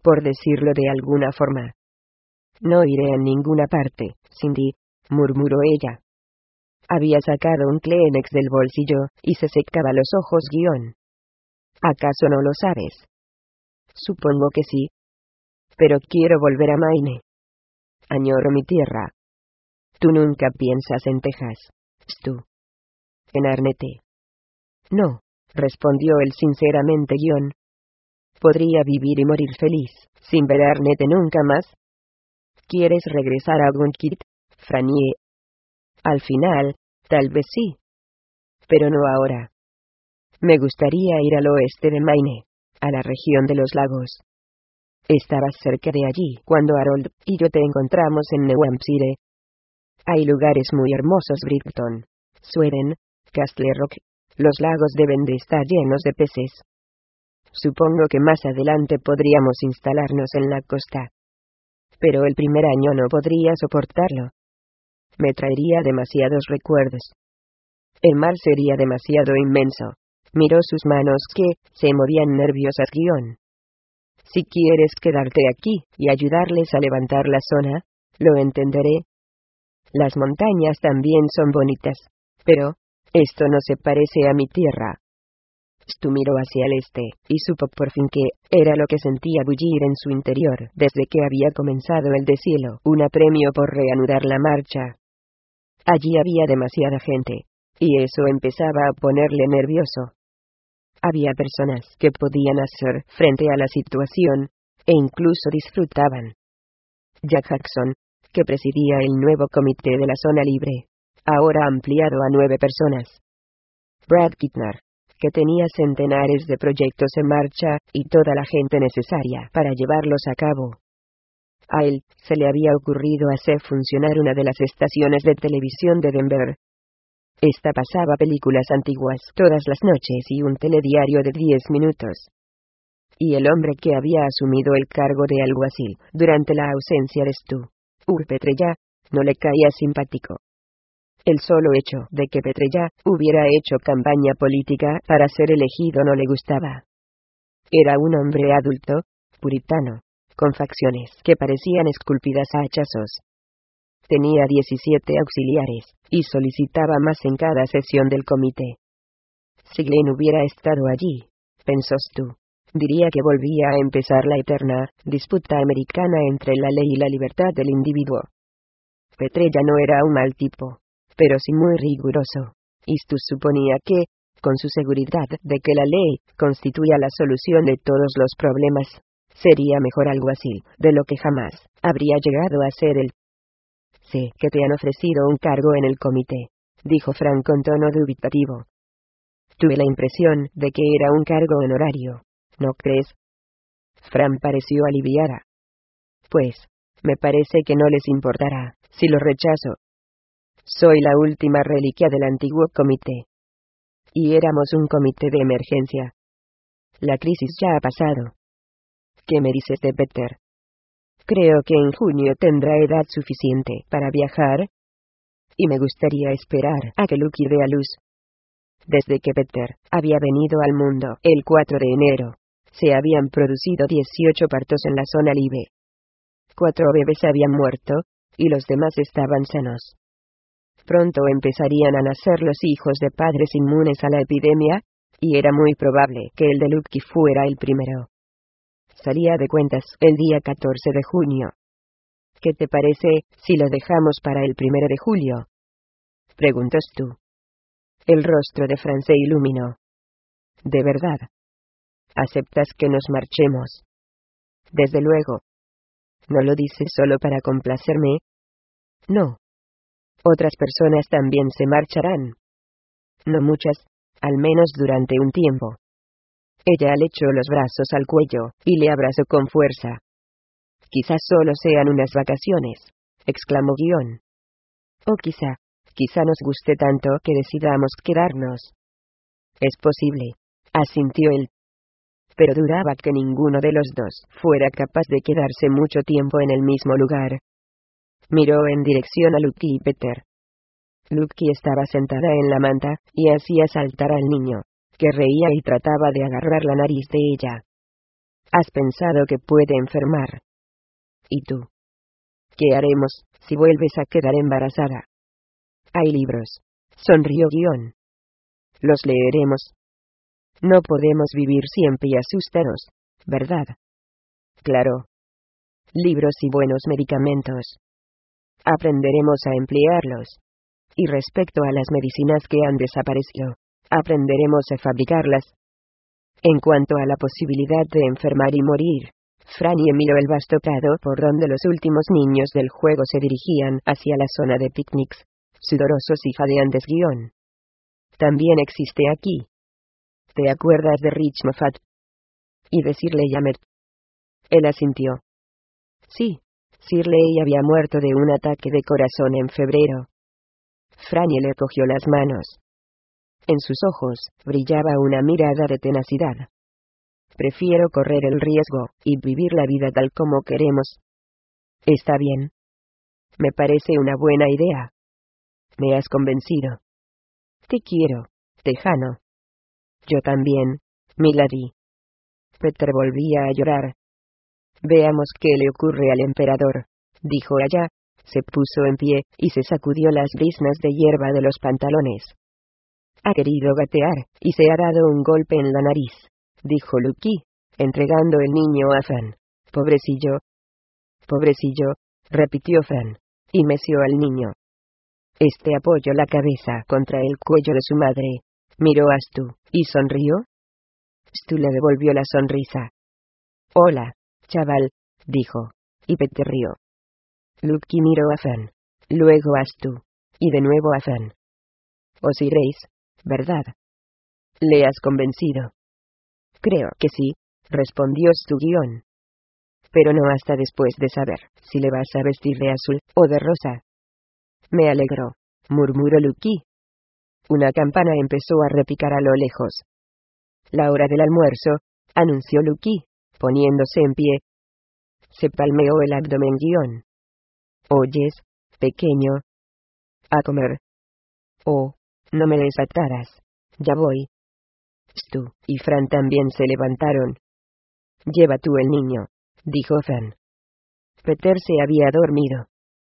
por decirlo de alguna forma. No iré a ninguna parte, Cindy, murmuró ella. Había sacado un Kleenex del bolsillo, y se secaba los ojos guión. ¿Acaso no lo sabes? Supongo que sí. Pero quiero volver a Maine. Añoro mi tierra. Tú nunca piensas en Texas, Stu. En Arnette. No, respondió él sinceramente guión. Podría vivir y morir feliz, sin ver a Arnette nunca más. ¿Quieres regresar a Woonsocket, Frannie? Al final, tal vez sí. Pero no ahora. Me gustaría ir al oeste de Maine, a la región de los lagos. Estabas cerca de allí cuando Harold y yo te encontramos en New Hampshire. Hay lugares muy hermosos, Brighton, Sweden, Castle Rock. Los lagos deben de estar llenos de peces. Supongo que más adelante podríamos instalarnos en la costa. Pero el primer año no podría soportarlo. Me traería demasiados recuerdos. El mar sería demasiado inmenso. Miró sus manos que se movían nerviosas guión. Si quieres quedarte aquí y ayudarles a levantar la zona, lo entenderé. Las montañas también son bonitas, pero esto no se parece a mi tierra. Stu miró hacia el este, y supo por fin que era lo que sentía bullir en su interior desde que había comenzado el deshielo, un apremio por reanudar la marcha. Allí había demasiada gente, y eso empezaba a ponerle nervioso. Había personas que podían hacer frente a la situación, e incluso disfrutaban. Jack Jackson, que presidía el nuevo comité de la zona libre, ahora ampliado a nueve personas. Brad Kittner, que tenía centenares de proyectos en marcha, y toda la gente necesaria para llevarlos a cabo. A él se le había ocurrido hacer funcionar una de las estaciones de televisión de Denver. Esta pasaba películas antiguas todas las noches y un telediario de diez minutos. Y el hombre que había asumido el cargo de alguacil durante la ausencia de Stu, Ur Petrella, no le caía simpático. El solo hecho de que Petrella hubiera hecho campaña política para ser elegido no le gustaba. Era un hombre adulto, puritano, con facciones que parecían esculpidas a hachazos. Tenía diecisiete auxiliares, y solicitaba más en cada sesión del comité. Si Glenn hubiera estado allí, pensó Stu, diría que volvía a empezar la eterna disputa americana entre la ley y la libertad del individuo. Petrella no era un mal tipo, pero sí muy riguroso, y Stu suponía que, con su seguridad de que la ley constituía la solución de todos los problemas, sería mejor alguacil de lo que jamás habría llegado a ser él. Sé que te han ofrecido un cargo en el comité, dijo Frank con tono dubitativo. Tuve la impresión de que era un cargo honorario, ¿no crees? Frank pareció aliviada. Pues, me parece que no les importará si lo rechazo. Soy la última reliquia del antiguo comité. Y éramos un comité de emergencia. La crisis ya ha pasado. ¿Qué me dices de Peter? Creo que en junio tendrá edad suficiente para viajar. Y me gustaría esperar a que Lucky dé a luz. Desde que Peter había venido al mundo el cuatro de enero, se habían producido dieciocho partos en la zona libre. Cuatro bebés habían muerto, y los demás estaban sanos. Pronto empezarían a nacer los hijos de padres inmunes a la epidemia, y era muy probable que el de Lucky fuera el primero. Salía de cuentas el día catorce de junio. ¿Qué te parece si lo dejamos para el primero de julio? Preguntó Stu. El rostro de Fran se iluminó. ¿De verdad? ¿Aceptas que nos marchemos? Desde luego. ¿No lo dices solo para complacerme? No. Otras personas también se marcharán. No muchas, al menos durante un tiempo. Ella le echó los brazos al cuello, y le abrazó con fuerza. Quizás solo sean unas vacaciones, exclamó Guión. O quizá, quizá nos guste tanto que decidamos quedarnos. Es posible, asintió él. Pero dudaba que ninguno de los dos fuera capaz de quedarse mucho tiempo en el mismo lugar. Miró en dirección a Lucky y Peter. Lucky estaba sentada en la manta, y hacía saltar al niño, que reía y trataba de agarrar la nariz de ella. Has pensado que puede enfermar. ¿Y tú? ¿Qué haremos si vuelves a quedar embarazada? Hay libros. Sonrió Guión. Los leeremos. No podemos vivir siempre asustados, ¿verdad? Claro. Libros y buenos medicamentos. Aprenderemos a emplearlos. Y respecto a las medicinas que han desaparecido, aprenderemos a fabricarlas. En cuanto a la posibilidad de enfermar y morir, Franny miró el vasto prado por donde los últimos niños del juego se dirigían hacia la zona de picnics, sudorosos y jadeantes. Guión. También existe aquí. ¿Te acuerdas de Rich Moffat? Y de Shirley Yamet. Él asintió. Sí, Shirley había muerto de un ataque de corazón en febrero. Franny le cogió las manos. En sus ojos brillaba una mirada de tenacidad. Prefiero correr el riesgo y vivir la vida tal como queremos. Está bien. Me parece una buena idea. Me has convencido. Te quiero, Tejano. Yo también, Milady. Peter volvía a llorar. Veamos qué le ocurre al emperador, dijo ella, se puso en pie y se sacudió las briznas de hierba de los pantalones. Ha querido gatear y se ha dado un golpe en la nariz, dijo Lucky, entregando el niño a Fran. Pobrecillo. Pobrecillo, repitió Fran, y meció al niño. Este apoyó la cabeza contra el cuello de su madre, miró a Stu, y sonrió. Stu le devolvió la sonrisa. Hola, chaval, dijo, y Peter rió. Lucky miró a Fran, luego a Stu, y de nuevo a Fran. Os iréis, ¿verdad? ¿Le has convencido? Creo que sí, respondió Stu guión. Pero no hasta después de saber si le vas a vestir de azul o de rosa. Me alegro, murmuró Lucky. Una campana empezó a repicar a lo lejos. La hora del almuerzo, anunció Lucky, poniéndose en pie. Se palmeó el abdomen guión. Oyes, pequeño. A comer. Oh, no me desataras. Ya voy. Stu y Fran también se levantaron. Lleva tú el niño, dijo Fran. Peter se había dormido.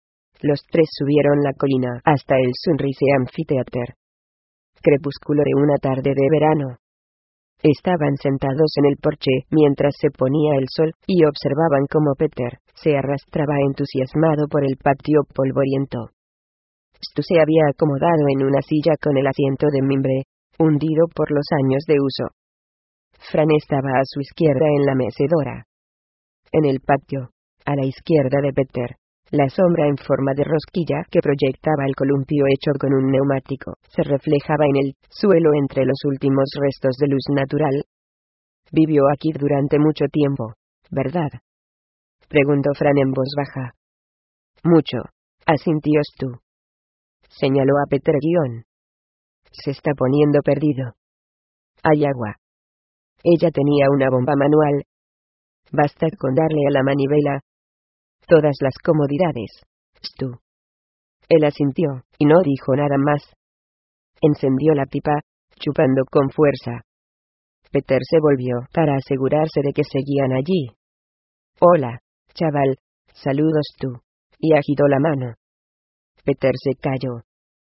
Los tres subieron la colina hasta el Sunrise Amphitheater. Crepúsculo de una tarde de verano. Estaban sentados en el porche mientras se ponía el sol y observaban cómo Peter se arrastraba entusiasmado por el patio polvoriento. Stu se había acomodado en una silla con el asiento de mimbre, hundido por los años de uso. Fran estaba a su izquierda en la mecedora. En el patio, a la izquierda de Peter, la sombra en forma de rosquilla que proyectaba el columpio hecho con un neumático se reflejaba en el suelo entre los últimos restos de luz natural. Vivió aquí durante mucho tiempo, ¿verdad? Preguntó Fran en voz baja. Mucho, asintió Stu. Señaló a Peter guión. Se está poniendo perdido. Hay agua. Ella tenía una bomba manual. Basta con darle a la manivela. Todas las comodidades, Stu. Él asintió, y no dijo nada más. Encendió la pipa, chupando con fuerza. Peter se volvió para asegurarse de que seguían allí. Hola, chaval, saludos Stu, y agitó la mano. Peter se calló.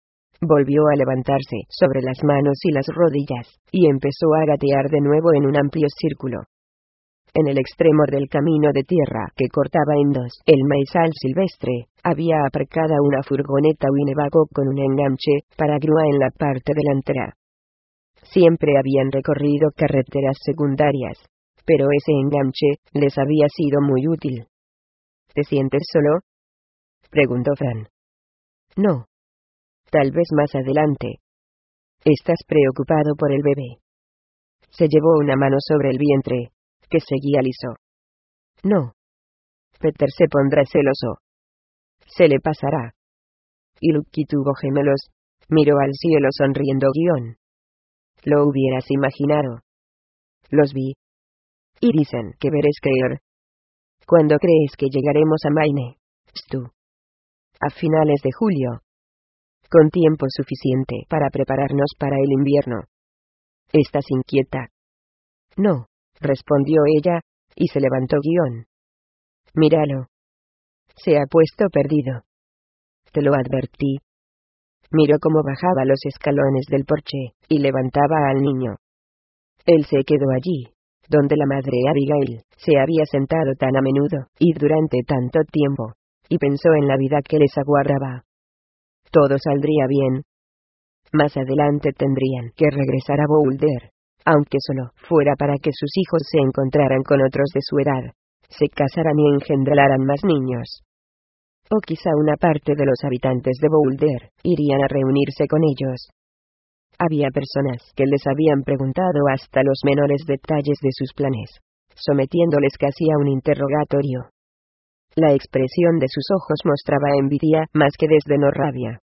Volvió a levantarse sobre las manos y las rodillas, y empezó a gatear de nuevo en un amplio círculo. En el extremo del camino de tierra que cortaba en dos el maizal silvestre, había aparcada una furgoneta Winnebago con un enganche para grúa en la parte delantera. Siempre habían recorrido carreteras secundarias, pero ese enganche les había sido muy útil. ¿Te sientes solo?, preguntó Fran. No. Tal vez más adelante. ¿Estás preocupado por el bebé? Se llevó una mano sobre el vientre, que seguía liso. No. Peter se pondrá celoso. Se le pasará. Y Lucky tuvo gemelos, miró al cielo sonriendo guión. Lo hubieras imaginado. Los vi. Y dicen que veréis creer. ¿Cuándo crees que llegaremos a Maine, Stu? A finales de julio. Con tiempo suficiente para prepararnos para el invierno. ¿Estás inquieta? No, respondió ella, y se levantó guión. Míralo. Se ha puesto perdido. Te lo advertí. Miró cómo bajaba los escalones del porche, y levantaba al niño. Él se quedó allí, donde la madre Abigail se había sentado tan a menudo, y durante tanto tiempo, y pensó en la vida que les aguardaba. Todo saldría bien. Más adelante tendrían que regresar a Boulder, aunque solo fuera para que sus hijos se encontraran con otros de su edad, se casaran y engendraran más niños. O quizá una parte de los habitantes de Boulder irían a reunirse con ellos. Había personas que les habían preguntado hasta los menores detalles de sus planes, sometiéndoles casi a un interrogatorio. La expresión de sus ojos mostraba envidia más que desdén o rabia.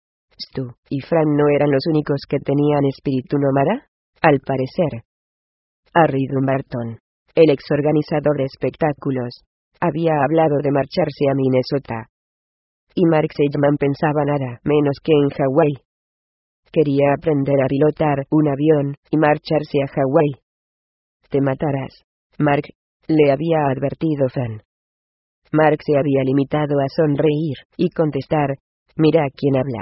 ¿Stu y Fran no eran los únicos que tenían espíritu nómada? Al parecer. Harry Dumbarton, el exorganizador de espectáculos, había hablado de marcharse a Minnesota. Y Mark Seidman pensaba nada menos que en Hawái. Quería aprender a pilotar un avión y marcharse a Hawái. Te matarás, Mark, le había advertido Fran. Mark se había limitado a sonreír y contestar, mira quién habla.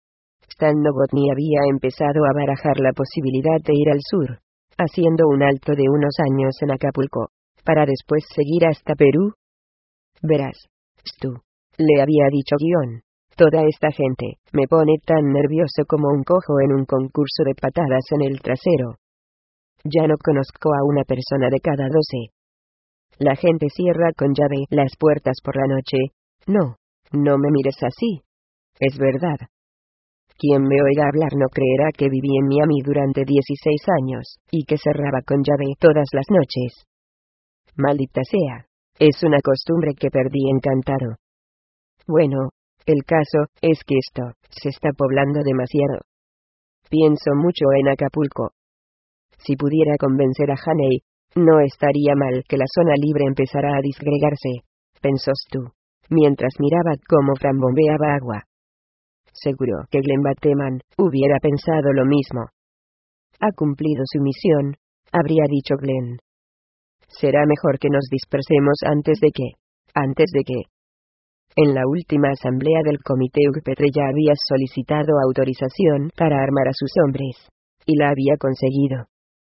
Stan Novotny había empezado a barajar la posibilidad de ir al sur, haciendo un alto de unos años en Acapulco, para después seguir hasta Perú. Verás, Stu, le había dicho guión. Toda esta gente me pone tan nervioso como un cojo en un concurso de patadas en el trasero. Ya no conozco a una persona de cada doce. La gente cierra con llave las puertas por la noche. No, no me mires así. Es verdad. Quien me oiga hablar no creerá que viví en Miami durante dieciséis años, y que cerraba con llave todas las noches. Maldita sea. Es una costumbre que perdí encantado. Bueno, el caso es que esto se está poblando demasiado. Pienso mucho en Acapulco. Si pudiera convencer a Haney, no estaría mal que la zona libre empezara a disgregarse, pensó Stu, mientras miraba cómo Fran bombeaba agua. Seguro que Glenn Bateman hubiera pensado lo mismo. Ha cumplido su misión, habría dicho Glenn. Será mejor que nos dispersemos antes de que, antes de que. En la última asamblea del comité U G Petrella había solicitado autorización para armar a sus hombres, y la había conseguido.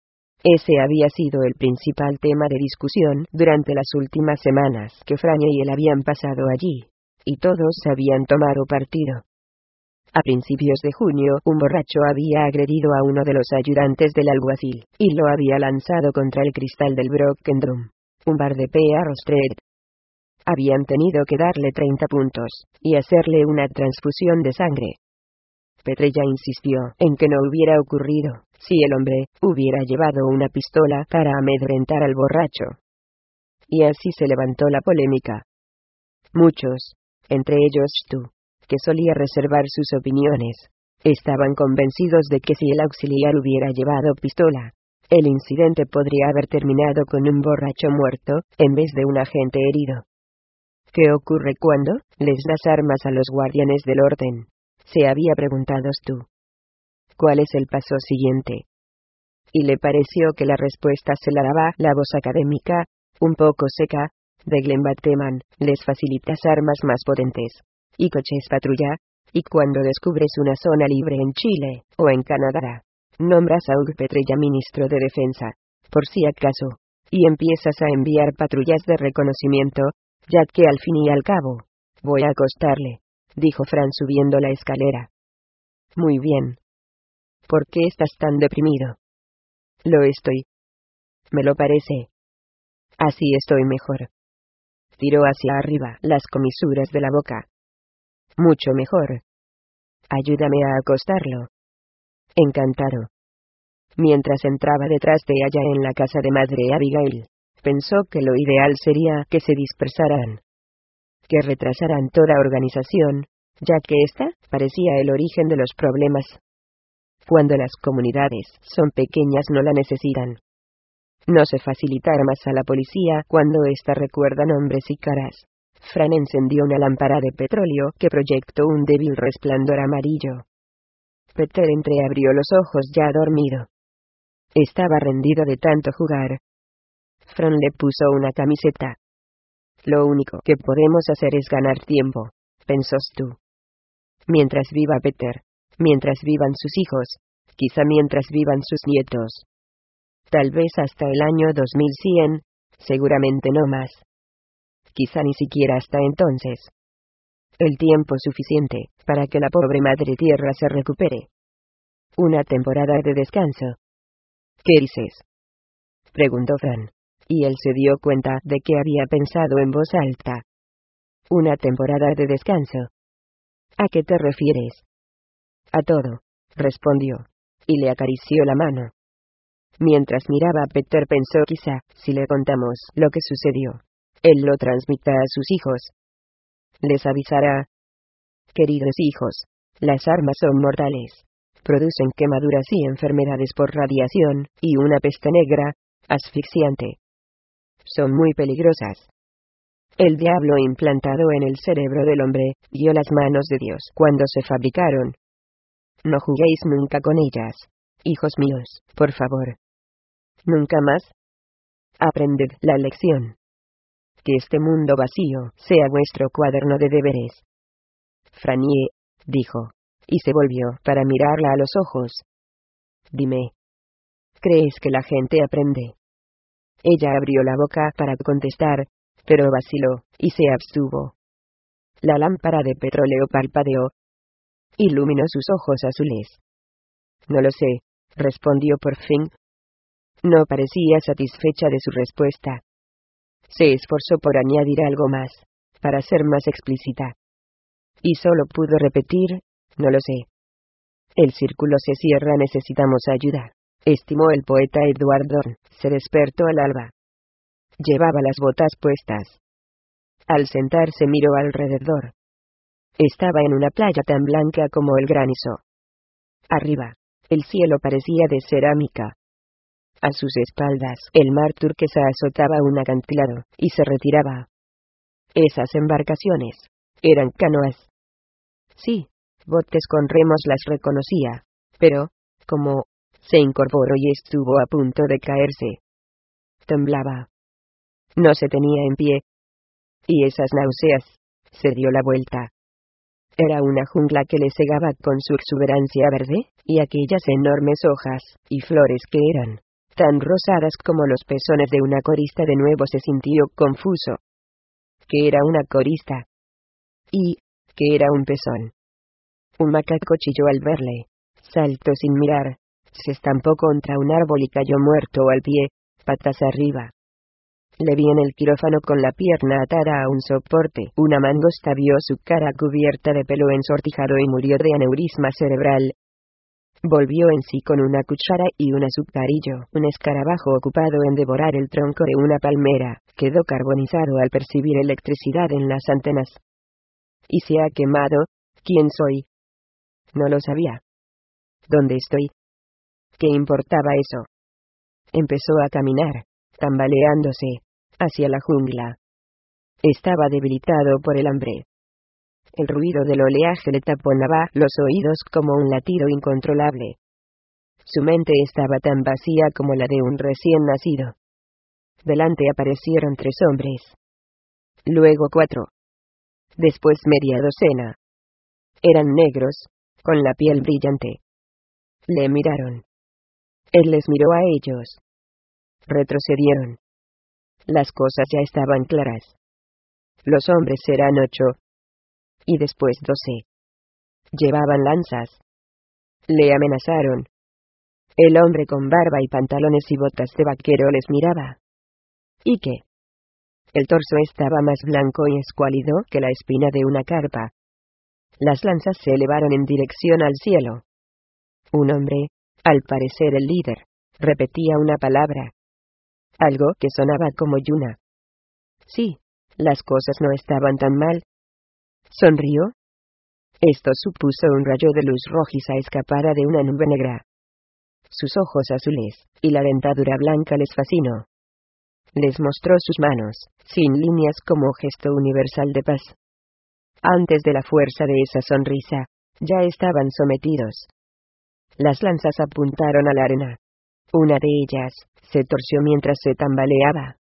Ese había sido el principal tema de discusión durante las últimas semanas que Fran y él habían pasado allí, y todos habían tomado partido. A principios de junio, un borracho había agredido a uno de los ayudantes del alguacil, y lo había lanzado contra el cristal del Broken Drum, un bar de Pearl Street. Habían tenido que darle treinta puntos, y hacerle una transfusión de sangre. Petrella insistió en que no hubiera ocurrido, si el hombre hubiera llevado una pistola para amedrentar al borracho. Y así se levantó la polémica. Muchos, entre ellos Stu, que solía reservar sus opiniones, estaban convencidos de que si el auxiliar hubiera llevado pistola, el incidente podría haber terminado con un borracho muerto, en vez de un agente herido. ¿Qué ocurre cuando les das armas a los guardianes del orden?, se había preguntado Stu. ¿Cuál es el paso siguiente? Y le pareció que la respuesta se la daba la voz académica, un poco seca, de Glenn Bateman: les facilitas armas más potentes, y coches patrulla, y cuando descubres una zona libre en Chile, o en Canadá, nombras a U G Petrella ministro de Defensa, por si acaso, y empiezas a enviar patrullas de reconocimiento, ya que al fin y al cabo, voy a acostarle, dijo Fran subiendo la escalera. Muy bien. ¿Por qué estás tan deprimido? Lo estoy. Me lo parece. Así estoy mejor. Tiró hacia arriba las comisuras de la boca. Mucho mejor. Ayúdame a acostarlo. Encantado. Mientras entraba detrás de ella en la casa de madre Abigail, pensó que lo ideal sería que se dispersaran, que retrasaran toda organización, ya que esta parecía el origen de los problemas. Cuando las comunidades son pequeñas no la necesitan. No se facilita más a la policía cuando ésta recuerda nombres y caras. Fran encendió una lámpara de petróleo que proyectó un débil resplandor amarillo. Peter entreabrió los ojos ya dormido. Estaba rendido de tanto jugar. Fran le puso una camiseta. Lo único que podemos hacer es ganar tiempo, pensó Stu. Mientras viva Peter, mientras vivan sus hijos, quizá mientras vivan sus nietos. Tal vez hasta el año dos mil cien, seguramente no más. Quizá ni siquiera hasta entonces. El tiempo suficiente para que la pobre madre tierra se recupere. Una temporada de descanso. ¿Qué dices?, preguntó Fran, y él se dio cuenta de que había pensado en voz alta. Una temporada de descanso. ¿A qué te refieres? A todo, respondió, y le acarició la mano. Mientras miraba a Peter pensó, quizá, si le contamos lo que sucedió, él lo transmitirá a sus hijos. Les avisará. Queridos hijos, las armas son mortales. Producen quemaduras y enfermedades por radiación, y una peste negra, asfixiante. Son muy peligrosas. El diablo implantado en el cerebro del hombre, guió las manos de Dios cuando se fabricaron. No juguéis nunca con ellas, hijos míos, por favor. Nunca más. Aprended la lección. Que este mundo vacío sea vuestro cuaderno de deberes. Franie, dijo, y se volvió para mirarla a los ojos. Dime. ¿Crees que la gente aprende? Ella abrió la boca para contestar, pero vaciló, y se abstuvo. La lámpara de petróleo parpadeó. Iluminó sus ojos azules. No lo sé, respondió por fin. No parecía satisfecha de su respuesta. Se esforzó por añadir algo más, para ser más explícita. Y solo pudo repetir, no lo sé. El círculo se cierra, necesitamos ayuda, estimó el poeta Edward Dorn. Se despertó al alba. Llevaba las botas puestas. Al sentarse miró alrededor. Estaba en una playa tan blanca como el granizo. Arriba, el cielo parecía de cerámica. A sus espaldas, el mar turquesa azotaba un acantilado, y se retiraba. Esas embarcaciones eran canoas. Sí, botes con remos, las reconocía, pero, como, se incorporó y estuvo a punto de caerse. Temblaba. No se tenía en pie. Y esas náuseas. Se dio la vuelta. Era una jungla que le cegaba con su exuberancia verde, y aquellas enormes hojas y flores que eran tan rosadas como los pezones de una corista. De nuevo se sintió confuso. ¿Qué era una corista? ¿Y qué era un pezón? Un macaco chilló al verle. Saltó sin mirar. Se estampó contra un árbol y cayó muerto al pie, patas arriba. Le vi en el quirófano con la pierna atada a un soporte. Una mangosta vio su cara cubierta de pelo ensortijado y murió de aneurisma cerebral. Volvió en sí con una cuchara y un azucarillo. Un escarabajo ocupado en devorar el tronco de una palmera, quedó carbonizado al percibir electricidad en las antenas. ¿Y se ha quemado? ¿Quién soy? No lo sabía. ¿Dónde estoy? ¿Qué importaba eso? Empezó a caminar, tambaleándose, hacia la jungla. Estaba debilitado por el hambre. El ruido del oleaje le taponaba los oídos como un latido incontrolable. Su mente estaba tan vacía como la de un recién nacido. Delante aparecieron tres hombres. Luego cuatro. Después media docena. Eran negros, con la piel brillante. Le miraron. Él les miró a ellos. Retrocedieron. Las cosas ya estaban claras. Los hombres eran ocho. Y después doce. Llevaban lanzas. Le amenazaron. El hombre con barba y pantalones y botas de vaquero les miraba. ¿Y qué? El torso estaba más blanco y escuálido que la espina de una carpa. Las lanzas se elevaron en dirección al cielo. Un hombre, al parecer el líder, repetía una palabra. Algo que sonaba como Yuna. Sí, las cosas no estaban tan mal. Sonrió. Esto supuso un rayo de luz rojiza escapada de una nube negra. Sus ojos azules, y la dentadura blanca les fascinó. Les mostró sus manos, sin líneas como gesto universal de paz. Antes de la fuerza de esa sonrisa, ya estaban sometidos. Las lanzas apuntaron a la arena. Una de ellas se torció mientras se tambaleaba,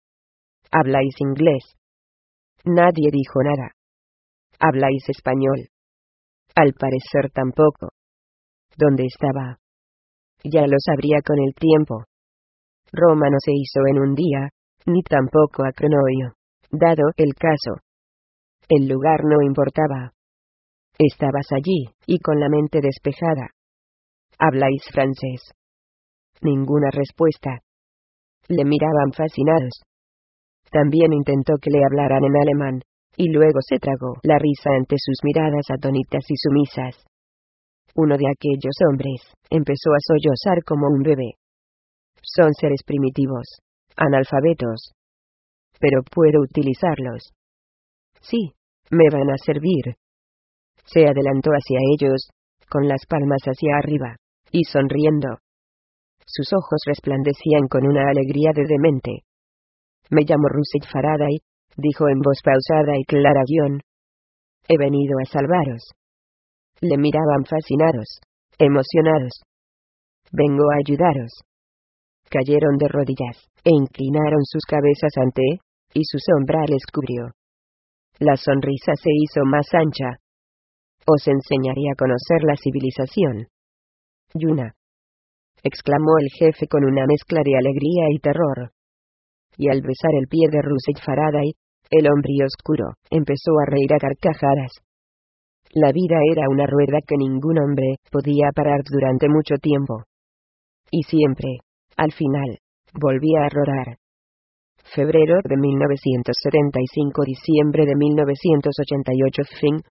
¿Habláis inglés? Nadie dijo nada. ¿Habláis español? Al parecer tampoco. ¿Dónde estaba? Ya lo sabría con el tiempo. Roma no se hizo en un día, ni tampoco Acronoio, dado el caso. El lugar no importaba. Estabas allí, y con la mente despejada. ¿Habláis francés? Ninguna respuesta. Le miraban fascinados. También intentó que le hablaran en alemán, y luego se tragó la risa ante sus miradas atónitas y sumisas. Uno de aquellos hombres empezó a sollozar como un bebé. Son seres primitivos, analfabetos. Pero puedo utilizarlos. Sí, me van a servir. Se adelantó hacia ellos, con las palmas hacia arriba, y sonriendo. Sus ojos resplandecían con una alegría de demente. Me llamo Russell Faraday, dijo en voz pausada y clara guión. He venido a salvaros. Le miraban fascinados, emocionados. Vengo a ayudaros. Cayeron de rodillas, e inclinaron sus cabezas ante, y su sombra les cubrió. La sonrisa se hizo más ancha. Os enseñaré a conocer la civilización. Yuna, exclamó el jefe con una mezcla de alegría y terror. Y al besar el pie de Russell Faraday, el hombre oscuro empezó a reír a carcajadas. La vida era una rueda que ningún hombre podía parar durante mucho tiempo. Y siempre, al final, volvía a rodar. Febrero de mil novecientos setenta y cinco, diciembre de mil novecientos ochenta y ocho, fin.